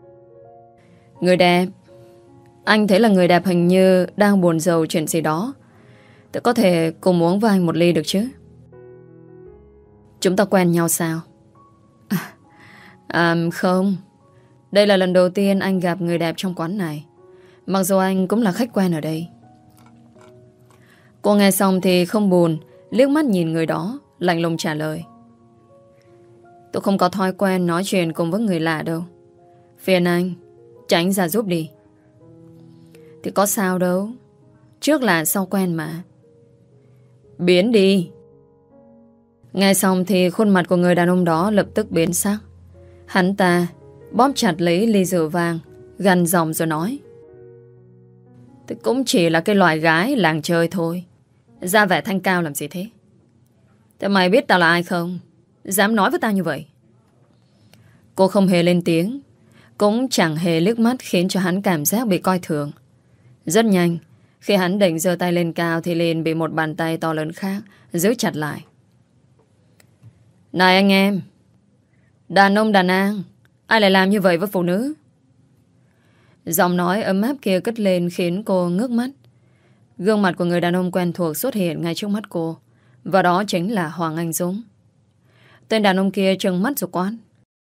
người đẹp, anh thấy là người đẹp hình như đang buồn rầu chuyện gì đó, tôi có thể cùng uống với anh một ly được chứ? Chúng ta quen nhau sao? À, à không, đây là lần đầu tiên anh gặp người đẹp trong quán này, mặc dù anh cũng là khách quen ở đây. Cô nghe xong thì không buồn, liếc mắt nhìn người đó, lạnh lùng trả lời: tôi không có thói quen nói chuyện cùng với người lạ đâu. Phiền anh, tránh ra giúp đi. Thì có sao đâu, trước là sau quen mà. Biến đi. Nghe xong thì khuôn mặt của người đàn ông đó lập tức biến sắc. Hắn ta bóp chặt lấy ly rượu vàng, gằn giọng rồi nói: thì cũng chỉ là cái loại gái làng chơi thôi, ra vẻ thanh cao làm gì thế? Thế mày biết tao là ai không? Dám nói với tao như vậy? Cô không hề lên tiếng, cũng chẳng hề liếc mắt, khiến cho hắn cảm giác bị coi thường. Rất nhanh, khi hắn định giơ tay lên cao thì liền bị một bàn tay to lớn khác giữ chặt lại. Này anh em, đàn ông đàn an, ai lại làm như vậy với phụ nữ? Giọng nói ấm áp kia cất lên khiến cô ngước mắt. Gương mặt của người đàn ông quen thuộc xuất hiện ngay trước mắt cô, và đó chính là Hoàng Anh Dũng. Tên đàn ông kia trừng mắt rồi quát: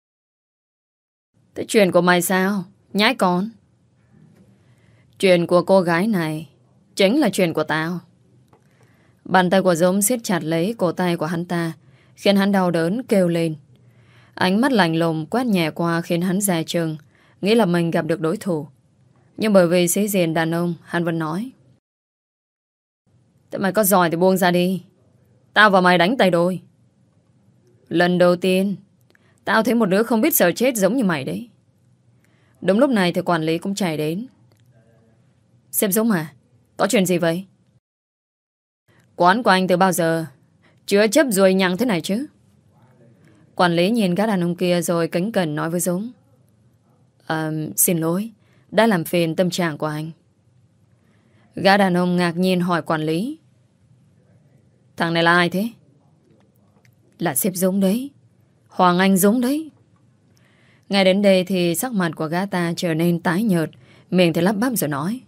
Thế chuyện của mày sao, nhái con? Chuyện của cô gái này chính là chuyện của tao. Bàn tay của Dũng siết chặt lấy cổ tay của hắn ta, khiến hắn đau đớn kêu lên. Ánh mắt lạnh lùng quét nhẹ qua khiến hắn dè chừng, nghĩ là mình gặp được đối thủ. Nhưng bởi vì sĩ diện đàn ông, hắn vẫn nói: Thế mày có giỏi thì buông ra đi, tao và mày đánh tay đôi. Lần đầu tiên tao thấy một đứa không biết sợ chết giống như mày đấy. Đúng lúc này thì quản lý cũng chạy đến. Sếp Dũng à, có chuyện gì vậy? Quán của anh từ bao giờ chứa chấp ruồi nhặng thế này chứ? Quản lý nhìn các đàn ông kia rồi kính cẩn nói với Dũng: à, Xin lỗi, đã làm phiền tâm trạng của anh. Gã đàn ông ngạc nhiên hỏi quản lý: Thằng này là ai thế? Là sếp Dũng đấy, Hoàng Anh Dũng đấy. Ngay đến đây thì sắc mặt của gã ta trở nên tái nhợt, miệng thì lắp bắp rồi nói: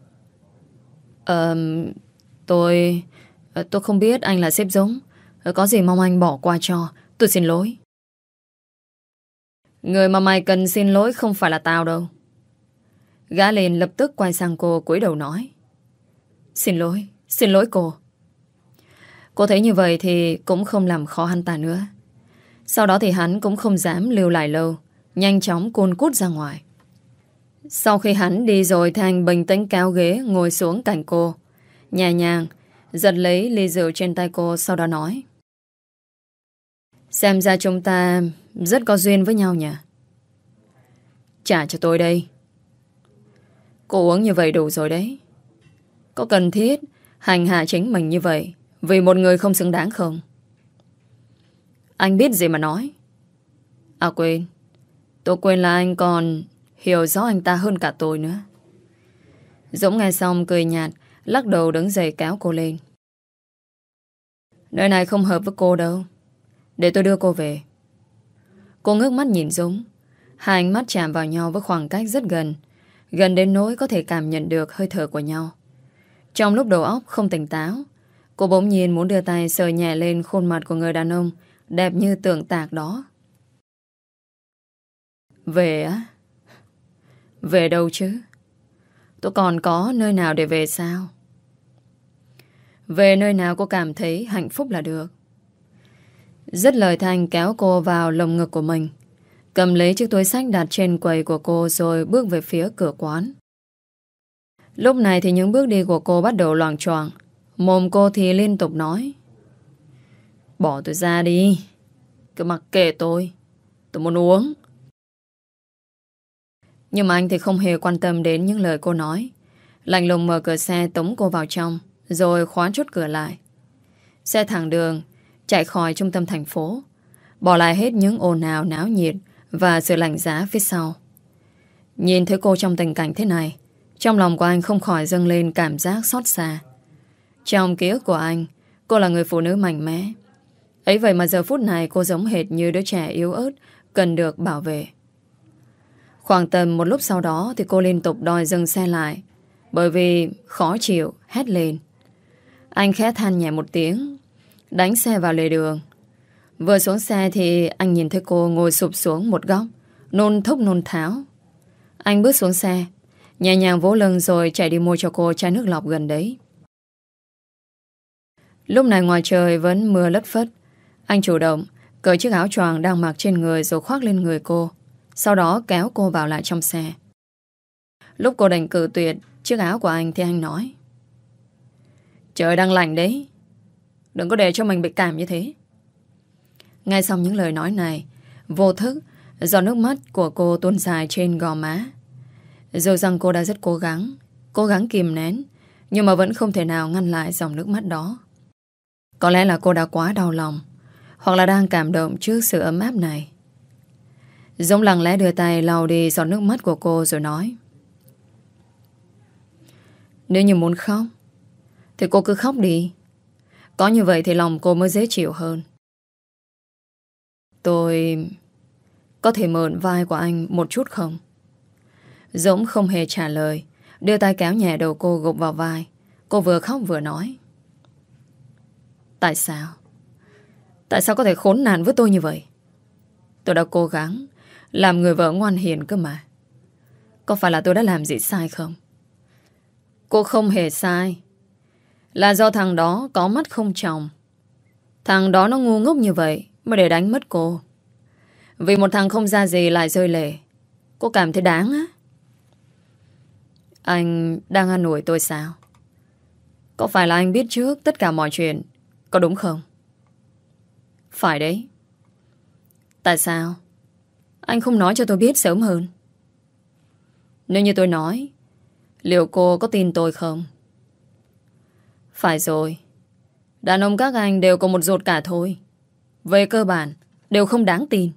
Ờ, tôi... Tôi không biết anh là sếp Dũng. Có gì mong anh bỏ qua cho. Tôi xin lỗi. Người mà mày cần xin lỗi không phải là tao đâu. Gã liền lập tức quay sang cô cúi đầu nói: Xin lỗi, xin lỗi cô. Cô thấy như vậy thì cũng không làm khó hắn ta nữa. Sau đó thì hắn cũng không dám lưu lại lâu, nhanh chóng côn cút ra ngoài. Sau khi hắn đi rồi, Thanh bình tĩnh kéo ghế ngồi xuống cạnh cô, nhẹ nhàng giật lấy ly rượu trên tay cô, sau đó nói: Xem ra chúng ta rất có duyên với nhau nhỉ? Trả cho tôi đây. Cô uống như vậy đủ rồi đấy. Có cần thiết hành hạ chính mình như vậy vì một người không xứng đáng không? Anh biết gì mà nói. À quên, tôi quên là anh còn hiểu rõ anh ta hơn cả tôi nữa. Dũng nghe xong cười nhạt, lắc đầu đứng dậy kéo cô lên. Nơi này không hợp với cô đâu, để tôi đưa cô về. Cô ngước mắt nhìn Dũng. Hai ánh mắt chạm vào nhau với khoảng cách rất gần, gần đến nỗi có thể cảm nhận được hơi thở của nhau. Trong lúc đầu óc không tỉnh táo, cô bỗng nhiên muốn đưa tay sờ nhẹ lên khuôn mặt của người đàn ông đẹp như tượng tạc đó. Về á? Về đâu chứ? Tôi còn có nơi nào để về sao? Về nơi nào cô cảm thấy hạnh phúc là được. Dứt lời Thanh kéo cô vào lồng ngực của mình, cầm lấy chiếc túi xách đặt trên quầy của cô rồi bước về phía cửa quán. Lúc này thì những bước đi của cô bắt đầu loạng choạng. Mồm cô thì liên tục nói: Bỏ tôi ra đi, cứ mặc kệ tôi, tôi muốn uống. Nhưng mà anh thì không hề quan tâm đến những lời cô nói. Lạnh lùng mở cửa xe tống cô vào trong, rồi khóa chốt cửa lại. Xe thẳng đường chạy khỏi trung tâm thành phố, bỏ lại hết những ồn ào náo nhiệt và sự lạnh giá phía sau. Nhìn thấy cô trong tình cảnh thế này, trong lòng của anh không khỏi dâng lên cảm giác xót xa. Trong ký ức của anh, cô là người phụ nữ mạnh mẽ. Ấy vậy mà giờ phút này cô giống hệt như đứa trẻ yếu ớt cần được bảo vệ. Khoảng tầm một lúc sau đó thì cô liên tục đòi dừng xe lại, bởi vì khó chịu, hét lên. Anh khẽ than nhẹ một tiếng, đánh xe vào lề đường. Vừa xuống xe thì anh nhìn thấy cô ngồi sụp xuống một góc, nôn thốc nôn tháo. Anh bước xuống xe, nhẹ nhàng vỗ lưng rồi chạy đi mua cho cô chai nước lọc gần đấy. Lúc này ngoài trời vẫn mưa lất phất. Anh chủ động cởi chiếc áo choàng đang mặc trên người rồi khoác lên người cô, sau đó kéo cô vào lại trong xe. Lúc cô đành cự tuyệt chiếc áo của anh thì anh nói: Trời đang lạnh đấy, đừng có để cho mình bị cảm như thế. Nghe xong những lời nói này, vô thức giọt nước mắt của cô tuôn dài trên gò má. Dù rằng cô đã rất cố gắng Cố gắng kìm nén, nhưng mà vẫn không thể nào ngăn lại dòng nước mắt đó. Có lẽ là cô đã quá đau lòng, hoặc là đang cảm động trước sự ấm áp này. Dũng lặng lẽ đưa tay lau đi giọt nước mắt của cô rồi nói: Nếu như muốn khóc thì cô cứ khóc đi. Có như vậy thì lòng cô mới dễ chịu hơn. Tôi có thể mượn vai của anh một chút không? Dũng không hề trả lời, đưa tay kéo nhẹ đầu cô gục vào vai. Cô vừa khóc vừa nói: Tại sao? Tại sao có thể khốn nạn với tôi như vậy? Tôi đã cố gắng làm người vợ ngoan hiền cơ mà. Có phải là tôi đã làm gì sai không? Cô không hề sai. Là do thằng đó có mắt không tròng. Thằng đó nó ngu ngốc như vậy mới để đánh mất cô. Vì một thằng không ra gì lại rơi lệ. Cô cảm thấy đáng á? Anh đang an ủi tôi sao? Có phải là anh biết trước tất cả mọi chuyện, có đúng không? Phải đấy. Tại sao anh không nói cho tôi biết sớm hơn? Nếu như tôi nói, liệu cô có tin tôi không? Phải rồi. Đàn ông các anh đều có một ruột cả thôi. Về cơ bản đều không đáng tin.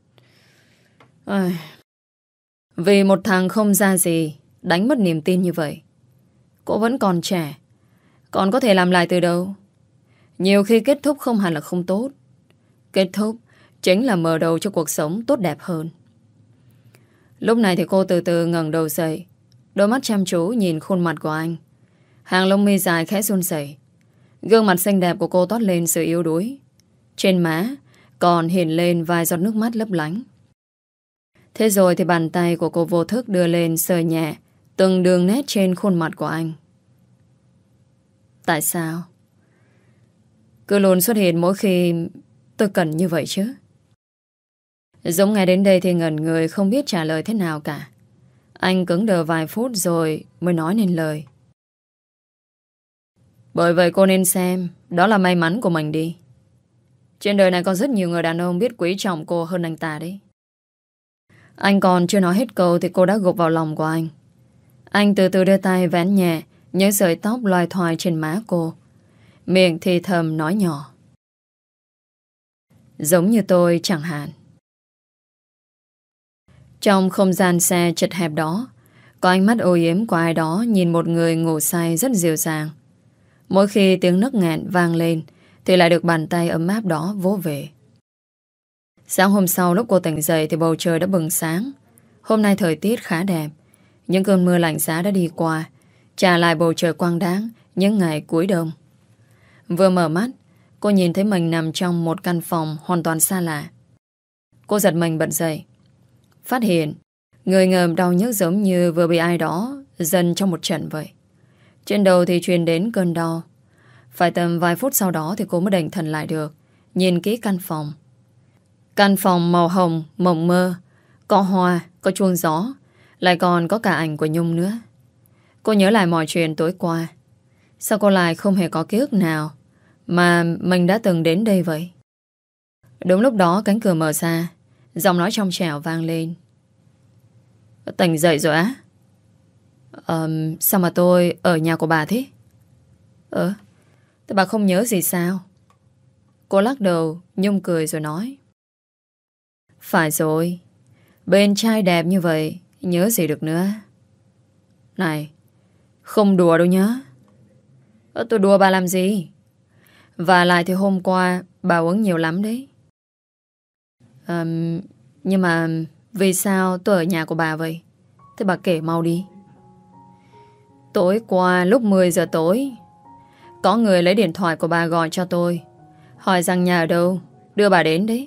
à, Vì một thằng không ra gì đánh mất niềm tin như vậy. Cô vẫn còn trẻ, còn có thể làm lại từ đâu. Nhiều khi kết thúc không hẳn là không tốt. Kết thúc chính là mở đầu cho cuộc sống tốt đẹp hơn. Lúc này thì cô từ từ ngẩng đầu dậy, đôi mắt chăm chú nhìn khuôn mặt của anh. Hàng lông mi dài khẽ run rẩy. Gương mặt xinh đẹp của cô toát lên sự yếu đuối. Trên má còn hiện lên vài giọt nước mắt lấp lánh. Thế rồi thì bàn tay của cô vô thức đưa lên sờ nhẹ từng đường nét trên khuôn mặt của anh. Tại sao cứ luôn xuất hiện mỗi khi tôi cần như vậy chứ? Dũng nghe đến đây thì ngẩn người, không biết trả lời thế nào cả. Anh cứng đờ vài phút rồi mới nói nên lời. Bởi vậy cô nên xem đó là may mắn của mình đi. Trên đời này có rất nhiều người đàn ông biết quý trọng cô hơn anh ta đấy. Anh còn chưa nói hết câu thì cô đã gục vào lòng của anh. Anh từ từ đưa tay vén nhẹ những sợi tóc loài thoài trên má cô, miệng thì thầm nói nhỏ: Giống như tôi chẳng hạn. Trong không gian xe chật hẹp đó, có ánh mắt ô yếm của ai đó nhìn một người ngủ say rất dịu dàng. Mỗi khi tiếng nấc nghẹn vang lên thì lại được bàn tay ấm áp đó vỗ về. Sáng hôm sau lúc cô tỉnh dậy thì bầu trời đã bừng sáng. Hôm nay thời tiết khá đẹp. Những cơn mưa lạnh giá đã đi qua, trả lại bầu trời quang đáng những ngày cuối đông. Vừa mở mắt, cô nhìn thấy mình nằm trong một căn phòng hoàn toàn xa lạ. Cô giật mình bật dậy, phát hiện người ngợm đau nhức giống như vừa bị ai đó dần trong một trận vậy. Trên đầu thì truyền đến cơn đau. Phải tầm vài phút sau đó thì cô mới định thần lại được, nhìn kỹ căn phòng. Căn phòng màu hồng, mộng mơ, có hoa, có chuông gió, lại còn có cả ảnh của Nhung nữa. Cô nhớ lại mọi chuyện tối qua. Sao cô lại không hề có ký ức nào mà mình đã từng đến đây vậy? Đúng lúc đó cánh cửa mở ra, giọng nói trong trẻo vang lên: Tỉnh dậy rồi á? Ờ, sao mà tôi ở nhà của bà thế? Ờ, thế bà không nhớ gì sao? Cô lắc đầu, Nhung cười rồi nói: Phải rồi, bên trai đẹp như vậy nhớ gì được nữa. Này, không đùa đâu nhớ. Ờ, tôi đùa bà làm gì? Và lại thì hôm qua bà uống nhiều lắm đấy. à, Nhưng mà vì sao tôi ở nhà của bà vậy? Thế bà kể mau đi. Tối qua lúc mười giờ tối, có người lấy điện thoại của bà gọi cho tôi, hỏi rằng nhà ở đâu, đưa bà đến đấy.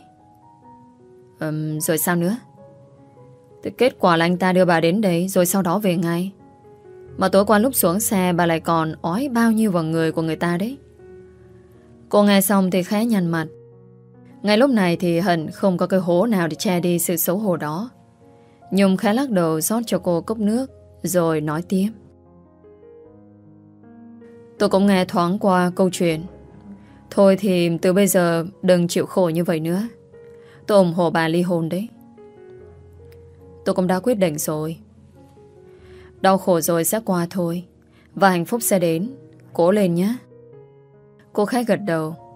à, Rồi sao nữa? Thế kết quả là anh ta đưa bà đến đấy, rồi sau đó về ngay. Mà tối qua lúc xuống xe bà lại còn ói bao nhiêu vào người của người ta đấy. Cô nghe xong thì khẽ nhăn mặt. Ngay lúc này thì hận không có cái hố nào để che đi sự xấu hổ đó. Nhung khẽ lắc đầu rót cho cô cốc nước, rồi nói tiếp: Tôi cũng nghe thoáng qua câu chuyện. Thôi thì từ bây giờ đừng chịu khổ như vậy nữa. Tôi ủng hộ bà ly hôn đấy. Tôi cũng đã quyết định rồi. Đau khổ rồi sẽ qua thôi, và hạnh phúc sẽ đến. Cố lên nhé. Cô khẽ gật đầu.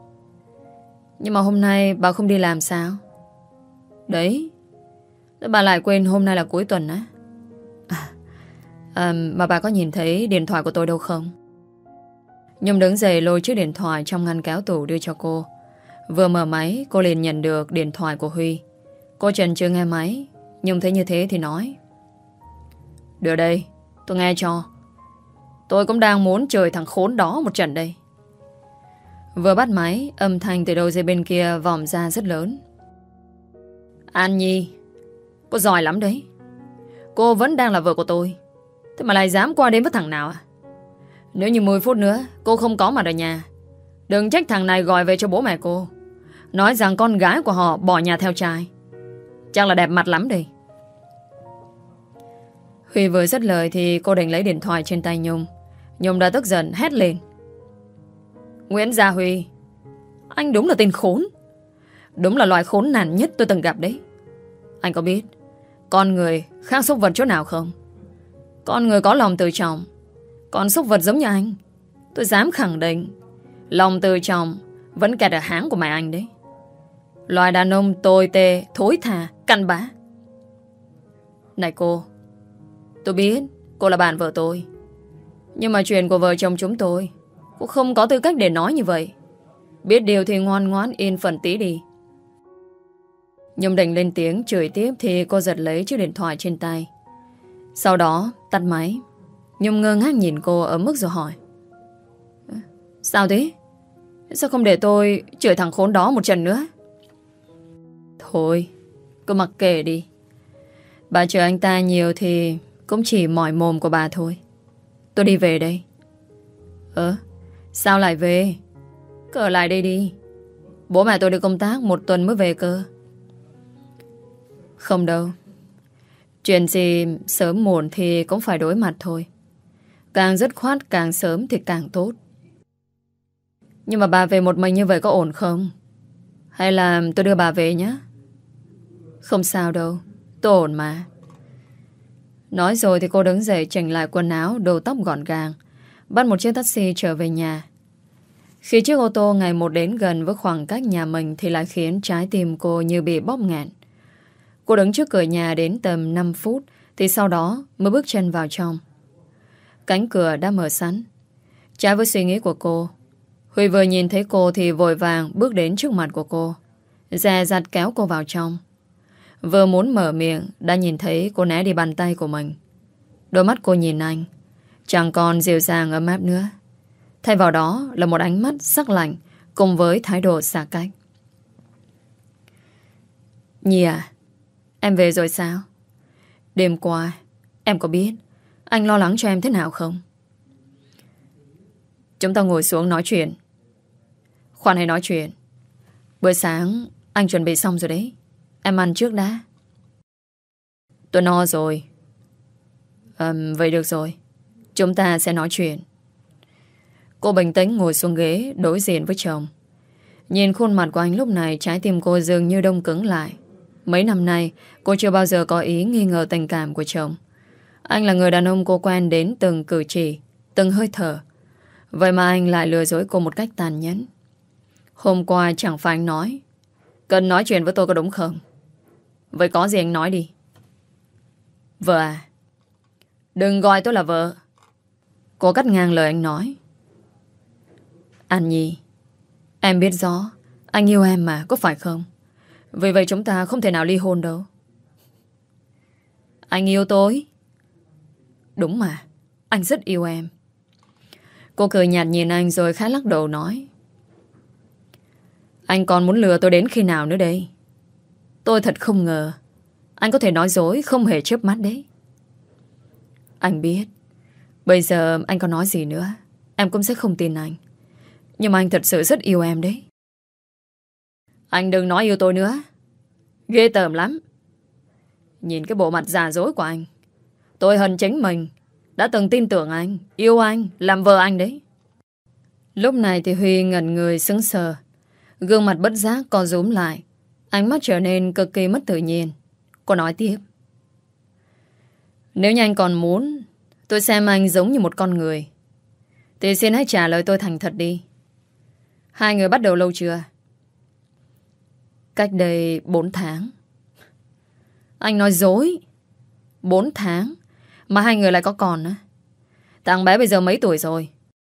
Nhưng mà hôm nay bà không đi làm sao? Đấy, bà lại quên hôm nay là cuối tuần á. À, à, mà bà có nhìn thấy điện thoại của tôi đâu không? Nhung đứng dậy lôi chiếc điện thoại trong ngăn kéo tủ đưa cho cô. Vừa mở máy, cô liền nhận được điện thoại của Huy. Cô chần chừ nghe máy. Nhung thấy như thế thì nói: đưa đây, tôi nghe cho. Tôi cũng đang muốn chơi thằng khốn đó một trận đây. Vừa bắt máy, âm thanh từ đầu dây bên kia vọng ra rất lớn. An Nhi, cô giỏi lắm đấy. Cô vẫn đang là vợ của tôi, thế mà lại dám qua đêm với thằng nào à? Nếu như mười phút nữa cô không có mặt ở nhà, đừng trách thằng này gọi về cho bố mẹ cô, nói rằng con gái của họ bỏ nhà theo trai. Chắc là đẹp mặt lắm đây. Huy vừa dứt lời thì cô định lấy điện thoại trên tay Nhung. Nhung đã tức giận hét lên: Nguyễn Gia Huy, anh đúng là tên khốn. Đúng là loại khốn nạn nhất tôi từng gặp đấy. Anh có biết con người khác súc vật chỗ nào không? Con người có lòng tự trọng, còn súc vật giống như anh, tôi dám khẳng định lòng tự trọng vẫn kẹt ở háng của mẹ anh đấy. Loài đàn ông tồi tệ, thối tha, cặn bã. Này cô, tôi biết cô là bạn vợ tôi, nhưng mà chuyện của vợ chồng chúng tôi cũng không có tư cách để nói như vậy. Biết điều thì ngoan ngoãn yên phận tí đi. Nhung định lên tiếng chửi tiếp thì cô giật lấy chiếc điện thoại trên tay. Sau đó tắt máy. Nhung ngơ ngác nhìn cô ở mức rồi hỏi: sao thế? Sao không để tôi chửi thằng khốn đó một trận nữa? Thôi, cứ mặc kệ đi. Bà chửi anh ta nhiều thì cũng chỉ mỏi mồm của bà thôi. Tôi đi về đây. Ơ, sao lại về? Cứ ở lại đây đi. Bố mẹ tôi đi công tác một tuần mới về cơ. Không đâu. Chuyện gì sớm muộn thì cũng phải đối mặt thôi. Càng dứt khoát càng sớm thì càng tốt. Nhưng mà bà về một mình như vậy có ổn không? Hay là tôi đưa bà về nhé? Không sao đâu, tôi ổn mà. Nói rồi thì cô đứng dậy chỉnh lại quần áo, đầu tóc gọn gàng, bắt một chiếc taxi trở về nhà. Khi chiếc ô tô ngày một đến gần với khoảng cách nhà mình thì lại khiến trái tim cô như bị bóp nghẹn. Cô đứng trước cửa nhà đến tầm năm phút thì sau đó mới bước chân vào trong. Cánh cửa đã mở sẵn. Trái với suy nghĩ của cô, Huy vừa nhìn thấy cô thì vội vàng bước đến trước mặt của cô, dè dặt kéo cô vào trong. Vừa muốn mở miệng đã nhìn thấy cô né đi bàn tay của mình. Đôi mắt cô nhìn anh chẳng còn dịu dàng ấm áp nữa, thay vào đó là một ánh mắt sắc lạnh cùng với thái độ xa cách. Nhi à, em về rồi sao? Đêm qua em có biết anh lo lắng cho em thế nào không? Chúng ta ngồi xuống nói chuyện. Khoan hãy nói chuyện. Bữa sáng anh chuẩn bị xong rồi đấy. Em ăn trước đã. Tôi no rồi. à, Vậy được rồi, chúng ta sẽ nói chuyện. Cô bình tĩnh ngồi xuống ghế đối diện với chồng. Nhìn khuôn mặt của anh lúc này, trái tim cô dường như đông cứng lại. Mấy năm nay cô chưa bao giờ có ý nghi ngờ tình cảm của chồng. Anh là người đàn ông cô quen đến từng cử chỉ, từng hơi thở. Vậy mà anh lại lừa dối cô một cách tàn nhẫn. Hôm qua chẳng phải anh nói cần nói chuyện với tôi có đúng không? Vậy có gì anh nói đi. Vợ à, đừng gọi tôi là vợ. Cô cắt ngang lời anh nói. An Nhi, em biết rõ anh yêu em mà, có phải không? Vì vậy chúng ta không thể nào ly hôn đâu. Anh yêu tôi? Đúng mà, anh rất yêu em. Cô cười nhạt nhìn anh rồi khá lắc đầu nói: anh còn muốn lừa tôi đến khi nào nữa đây? Tôi thật không ngờ anh có thể nói dối không hề chớp mắt đấy. Anh biết bây giờ anh có nói gì nữa em cũng sẽ không tin anh. Nhưng mà anh thật sự rất yêu em đấy. Anh đừng nói yêu tôi nữa, ghê tởm lắm. Nhìn cái bộ mặt giả dối của anh, tôi hận chính mình đã từng tin tưởng anh, yêu anh, làm vợ anh đấy. Lúc này thì Huy ngẩn người sững sờ, gương mặt bất giác co rúm lại, ánh mắt trở nên cực kỳ mất tự nhiên. Cô nói tiếp: nếu như anh còn muốn tôi xem anh giống như một con người thì xin hãy trả lời tôi thành thật đi. Hai người bắt đầu lâu chưa? Cách đây bốn tháng. Anh nói dối. Bốn tháng mà hai người lại có con á? Thằng bé bây giờ mấy tuổi rồi?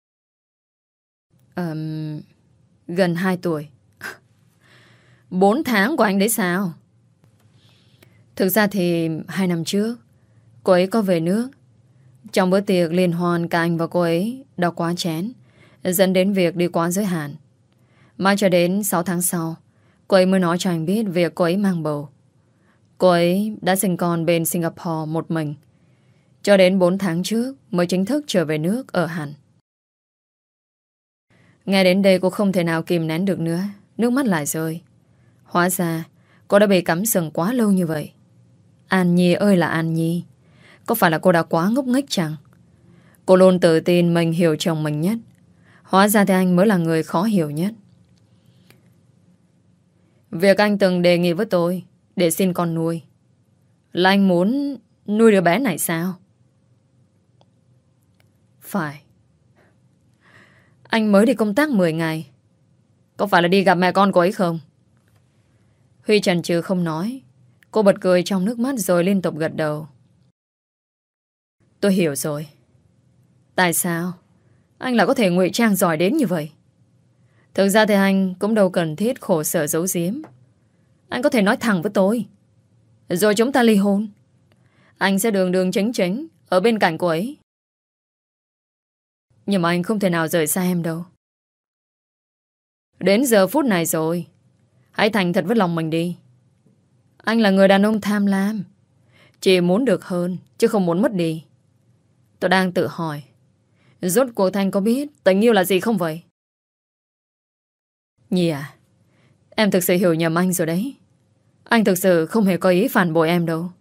um, Gần hai tuổi. Bốn tháng của anh đấy sao? Thực ra thì hai năm trước cô ấy có về nước. Trong bữa tiệc liên hoan, cả anh và cô ấy đã quá chén, dẫn đến việc đi quá giới hạn. Mãi cho đến sáu tháng sau, cô ấy mới nói cho anh biết việc cô ấy mang bầu. Cô ấy đã sinh con bên Singapore một mình. Cho đến bốn tháng trước mới chính thức trở về nước ở hẳn. Nghe đến đây cô không thể nào kìm nén được nữa. Nước mắt lại rơi. Hóa ra cô đã bị cắm sừng quá lâu như vậy. An Nhi ơi là An Nhi, có phải là cô đã quá ngốc nghếch chăng? Cô luôn tự tin mình hiểu chồng mình nhất. Hóa ra thì anh mới là người khó hiểu nhất. Việc anh từng đề nghị với tôi để xin con nuôi là anh muốn nuôi đứa bé này sao? Phải. Anh mới đi công tác mười ngày. Có phải là đi gặp mẹ con cô ấy không? Huy chần chừ không nói. Cô bật cười trong nước mắt rồi liên tục gật đầu. Tôi hiểu rồi. Tại sao anh lại có thể ngụy trang giỏi đến như vậy? Thực ra thì anh cũng đâu cần thiết khổ sở giấu giếm. Anh có thể nói thẳng với tôi, rồi chúng ta ly hôn. Anh sẽ đường đường chính chính ở bên cạnh cô ấy. Nhưng mà anh không thể nào rời xa em đâu. Đến giờ phút này rồi, hãy thành thật với lòng mình đi. Anh là người đàn ông tham lam, chỉ muốn được hơn chứ không muốn mất đi. Tôi đang tự hỏi, rốt cuộc Thanh có biết tình yêu là gì không vậy? Nhi à, em thực sự hiểu nhầm anh rồi đấy. Anh thực sự không hề có ý phản bội em đâu.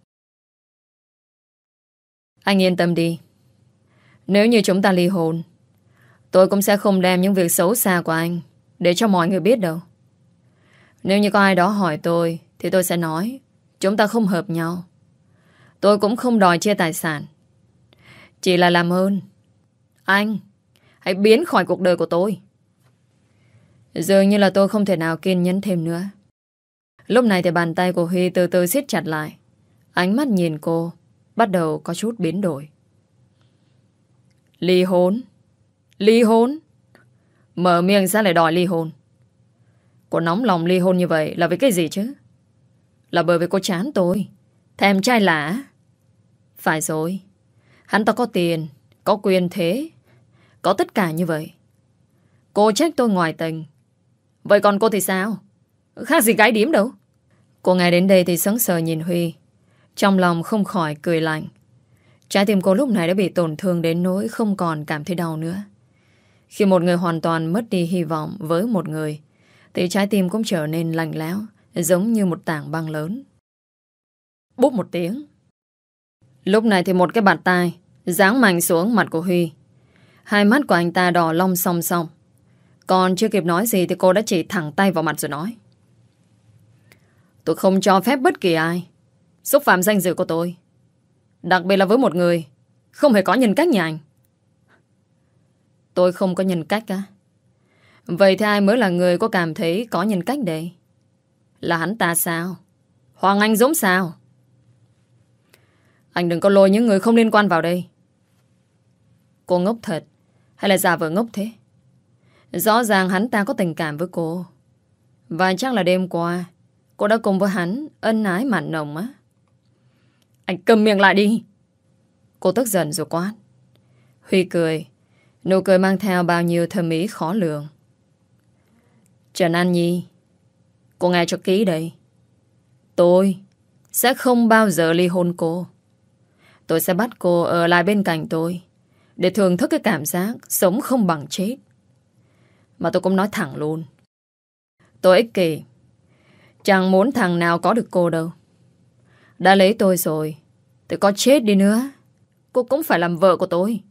Anh yên tâm đi. Nếu như chúng ta ly hôn, tôi cũng sẽ không đem những việc xấu xa của anh để cho mọi người biết đâu. Nếu như có ai đó hỏi tôi thì tôi sẽ nói chúng ta không hợp nhau. Tôi cũng không đòi chia tài sản. Chỉ là làm ơn, anh hãy biến khỏi cuộc đời của tôi. Dường như là tôi không thể nào kiên nhẫn thêm nữa. Lúc này thì bàn tay của Huy từ từ siết chặt lại. Ánh mắt nhìn cô bắt đầu có chút biến đổi. Ly hôn? Ly hôn? Mở miệng ra lại đòi ly hôn. Cô nóng lòng ly hôn như vậy là vì cái gì chứ? Là bởi vì cô chán tôi, thèm trai lả. Phải rồi, hắn ta có tiền, có quyền thế, có tất cả như vậy. Cô trách tôi ngoại tình. Vậy còn cô thì sao? Khác gì gái điếm đâu. Cô nghe đến đây thì sững sờ nhìn Huy. Trong lòng không khỏi cười lạnh. Trái tim cô lúc này đã bị tổn thương đến nỗi không còn cảm thấy đau nữa. Khi một người hoàn toàn mất đi hy vọng với một người thì trái tim cũng trở nên lạnh lẽo, giống như một tảng băng lớn. Búp một tiếng. Lúc này thì một cái bạt tai giáng mạnh xuống mặt của Huy. Hai mắt của anh ta đỏ long song song. Còn chưa kịp nói gì thì cô đã chỉ thẳng tay vào mặt rồi nói: tôi không cho phép bất kỳ ai xúc phạm danh dự của tôi, đặc biệt là với một người không hề có nhân cách như anh. Tôi không có nhân cách á? Vậy thì ai mới là người có cảm thấy có nhân cách đây? Là hắn ta sao? Hoàng Anh Dũng sao? Anh đừng có lôi những người không liên quan vào đây. Cô ngốc thật hay là giả vờ ngốc thế? Rõ ràng hắn ta có tình cảm với cô. Và chắc là đêm qua cô đã cùng với hắn ân ái mặn nồng á. Anh cầm miệng lại đi. Cô tức giận rồi quát. Huy cười. Nụ cười mang theo bao nhiêu thâm ý khó lường. Trần An Nhi, cô nghe cho kỹ đây. Tôi sẽ không bao giờ ly hôn cô. Tôi sẽ bắt cô ở lại bên cạnh tôi để thưởng thức cái cảm giác sống không bằng chết. Mà tôi cũng nói thẳng luôn, tôi ích kỷ, chẳng muốn thằng nào có được cô đâu. Đã lấy tôi rồi thì có chết đi nữa cô cũng phải làm vợ của tôi.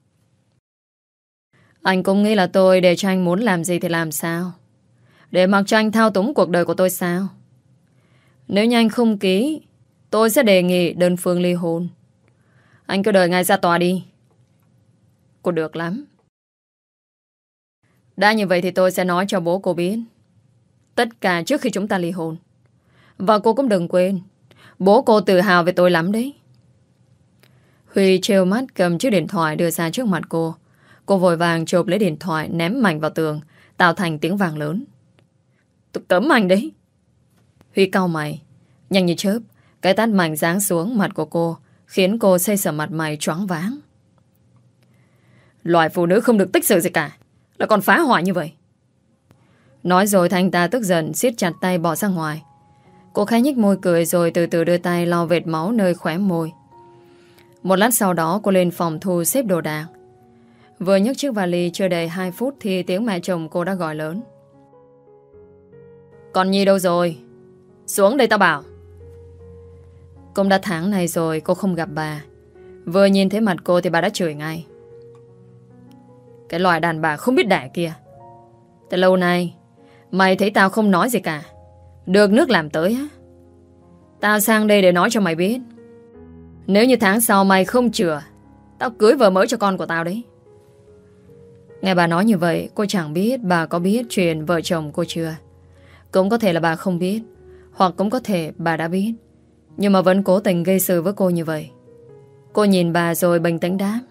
Anh cũng nghĩ là tôi để cho anh muốn làm gì thì làm sao, để mặc cho anh thao túng cuộc đời của tôi sao? Nếu như anh không ký, tôi sẽ đề nghị đơn phương ly hôn. Anh cứ đợi ngay ra tòa đi. Cô được lắm. Đã như vậy thì tôi sẽ nói cho bố cô biết Tất cả trước khi chúng ta ly hôn. Và cô cũng đừng quên, bố cô tự hào về tôi lắm đấy. Huy trêu mắt cầm chiếc điện thoại đưa ra trước mặt cô. Cô vội vàng chộp lấy điện thoại ném mạnh vào tường, tạo thành tiếng vang lớn. Tôi cấm anh đấy. Huy cau mày. Nhanh như chớp, cái tát mạnh giáng xuống mặt của cô, khiến cô xây sầm mặt mày choáng váng. Loại phụ nữ không được tích sự gì cả, là còn phá hoại như vậy. Nói rồi thanh ta tức giận siết chặt tay bỏ ra ngoài. Cô khẽ nhếch môi cười rồi từ từ đưa tay lau vệt máu nơi khóe môi. Một lát sau đó cô lên phòng thu xếp đồ đạc. Vừa nhấc chiếc vali chưa đầy hai phút thì tiếng mẹ chồng cô đã gọi lớn. Con Nhi đâu rồi? Xuống đây tao bảo. Cũng đã tháng này rồi cô không gặp bà. Vừa nhìn thấy mặt cô thì bà đã chửi ngay. Cái loại đàn bà không biết đẻ kia. Từ lâu nay mày thấy tao không nói gì cả, được nước làm tới á. Tao sang đây để nói cho mày biết, nếu như tháng sau mày không chữa, tao cưới vợ mới cho con của tao đấy. Nghe bà nói như vậy, cô chẳng biết bà có biết chuyện vợ chồng cô chưa. Cũng có thể là bà không biết, hoặc cũng có thể bà đã biết, nhưng mà vẫn cố tình gây sự với cô như vậy. Cô nhìn bà rồi bình tĩnh đáp.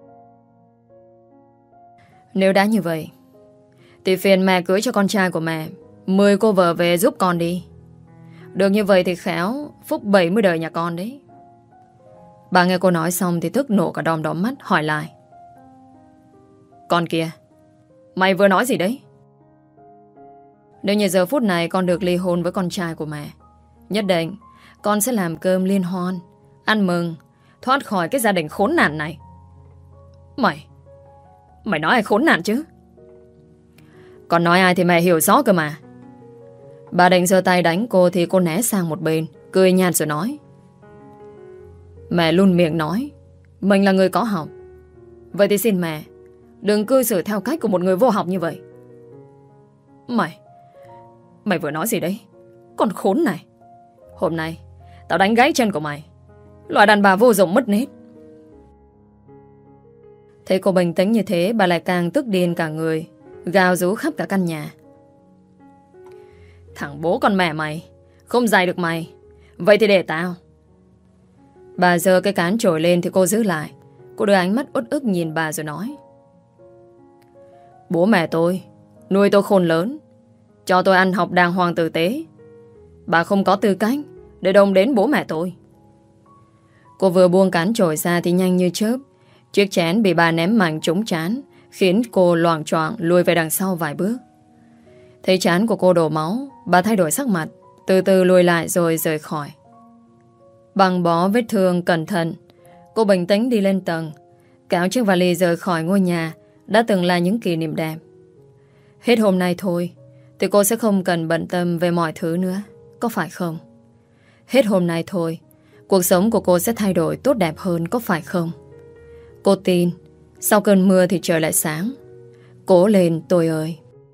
Nếu đã như vậy thì phiền mẹ cưới cho con trai của mẹ mời cô vợ về giúp con đi. Được như vậy thì khéo phúc bảy mươi đời nhà con đấy. Bà nghe cô nói xong thì tức nổ cả đom đóm mắt hỏi lại. Con kia, mày vừa nói gì đấy? Nếu như giờ phút này con được ly hôn với con trai của mẹ, nhất định con sẽ làm cơm liên hoan, ăn mừng, thoát khỏi cái gia đình khốn nạn này. Mày Mày nói ai khốn nạn chứ? Còn nói ai thì mẹ hiểu rõ cơ mà. Bà định giơ tay đánh cô thì cô né sang một bên, cười nhạt rồi nói. Mẹ luôn miệng nói mình là người có học. Vậy thì xin mẹ đừng cư xử theo cách của một người vô học như vậy. Mày Mày vừa nói gì đấy? Con khốn này. Hôm nay tao đánh gãy chân của mày, loại đàn bà vô dụng mất nết. Thấy cô bình tĩnh như thế, bà lại càng tức điên cả người, gào rú khắp cả căn nhà. Thằng bố con mẹ mày không dạy được mày, vậy thì để tao. Bà giơ cái cán chổi lên thì cô giữ lại. Cô đưa ánh mắt uất ức nhìn bà rồi nói. Bố mẹ tôi nuôi tôi khôn lớn, cho tôi ăn học đàng hoàng tử tế. Bà không có tư cách để động đến bố mẹ tôi. Cô vừa buông cán chổi ra thì nhanh như chớp, chiếc chén bị bà ném mạnh trúng trán, khiến cô loạng choạng lùi về đằng sau vài bước. Thấy trán của cô đổ máu, bà thay đổi sắc mặt, từ từ lùi lại rồi rời khỏi. Băng bó vết thương cẩn thận, cô bình tĩnh đi lên tầng, kéo chiếc vali rời khỏi ngôi nhà đã từng là những kỷ niệm đẹp. Hết hôm nay thôi thì cô sẽ không cần bận tâm về mọi thứ nữa, có phải không? Hết hôm nay thôi, cuộc sống của cô sẽ thay đổi tốt đẹp hơn, có phải không? Cô tin sau cơn mưa thì trời lại sáng. Cố lên tôi ơi.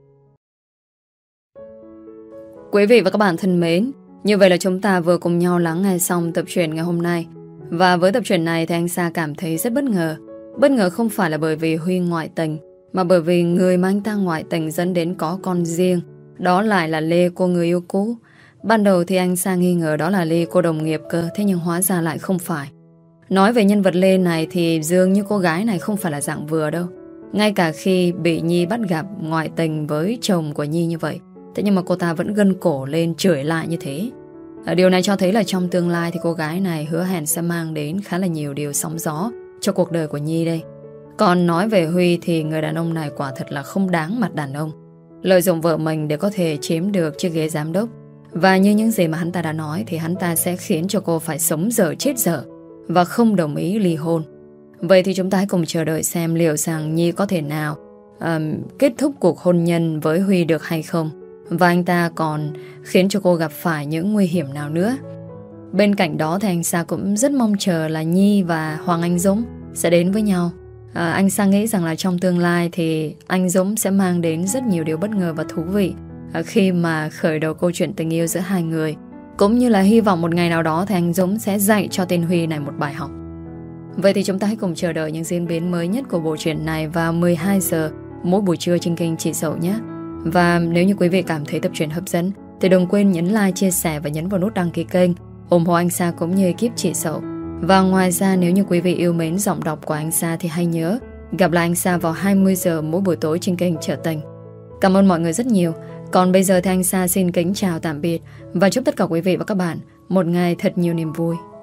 Quý vị và các bạn thân mến, như vậy là chúng ta vừa cùng nhau lắng nghe xong tập truyện ngày hôm nay. Và với tập truyện này thì anh Sa cảm thấy rất bất ngờ. Bất ngờ không phải là bởi vì Huy ngoại tình, mà bởi vì người mà anh ta ngoại tình dẫn đến có con riêng, đó lại là Lê, cô người yêu cũ. Ban đầu thì anh Sa nghi ngờ đó là Lê, cô đồng nghiệp cơ, thế nhưng hóa ra lại không phải. Nói về nhân vật Lê này thì dường như cô gái này không phải là dạng vừa đâu. Ngay cả khi bị Nhi bắt gặp ngoại tình với chồng của Nhi như vậy, thế nhưng mà cô ta vẫn gân cổ lên chửi lại như thế. Điều này cho thấy là trong tương lai thì cô gái này hứa hẹn sẽ mang đến khá là nhiều điều sóng gió cho cuộc đời của Nhi đây. Còn nói về Huy thì người đàn ông này quả thật là không đáng mặt đàn ông, lợi dụng vợ mình để có thể chiếm được chiếc ghế giám đốc. Và như những gì mà hắn ta đã nói thì hắn ta sẽ khiến cho cô phải sống dở chết dở và không đồng ý ly hôn. Vậy thì chúng ta hãy cùng chờ đợi xem liệu rằng Nhi có thể nào um, kết thúc cuộc hôn nhân với Huy được hay không, và anh ta còn khiến cho cô gặp phải những nguy hiểm nào nữa. Bên cạnh đó thì anh Sa cũng rất mong chờ là Nhi và Hoàng Anh Dũng sẽ đến với nhau. à, Anh Sa nghĩ rằng là trong tương lai thì anh Dũng sẽ mang đến rất nhiều điều bất ngờ và thú vị à, khi mà khởi đầu câu chuyện tình yêu giữa hai người. Cũng như là hy vọng một ngày nào đó thì anh Dũng sẽ dạy cho tên Huy này một bài học. Vậy thì chúng ta hãy cùng chờ đợi những diễn biến mới nhất của bộ truyện này vào mười hai giờ mỗi buổi trưa trên kênh Chị Dậu nhé. Và nếu như quý vị cảm thấy tập truyện hấp dẫn thì đừng quên nhấn like, chia sẻ và nhấn vào nút đăng ký kênh, ủng hộ anh Sa cũng như ekip Chị Dậu. Và ngoài ra nếu như quý vị yêu mến giọng đọc của anh Sa thì hãy nhớ gặp lại anh Sa vào hai mươi giờ mỗi buổi tối trên kênh Trở Tình. Cảm ơn mọi người rất nhiều. Còn bây giờ thì anh Sa xin kính chào tạm biệt và chúc tất cả quý vị và các bạn một ngày thật nhiều niềm vui.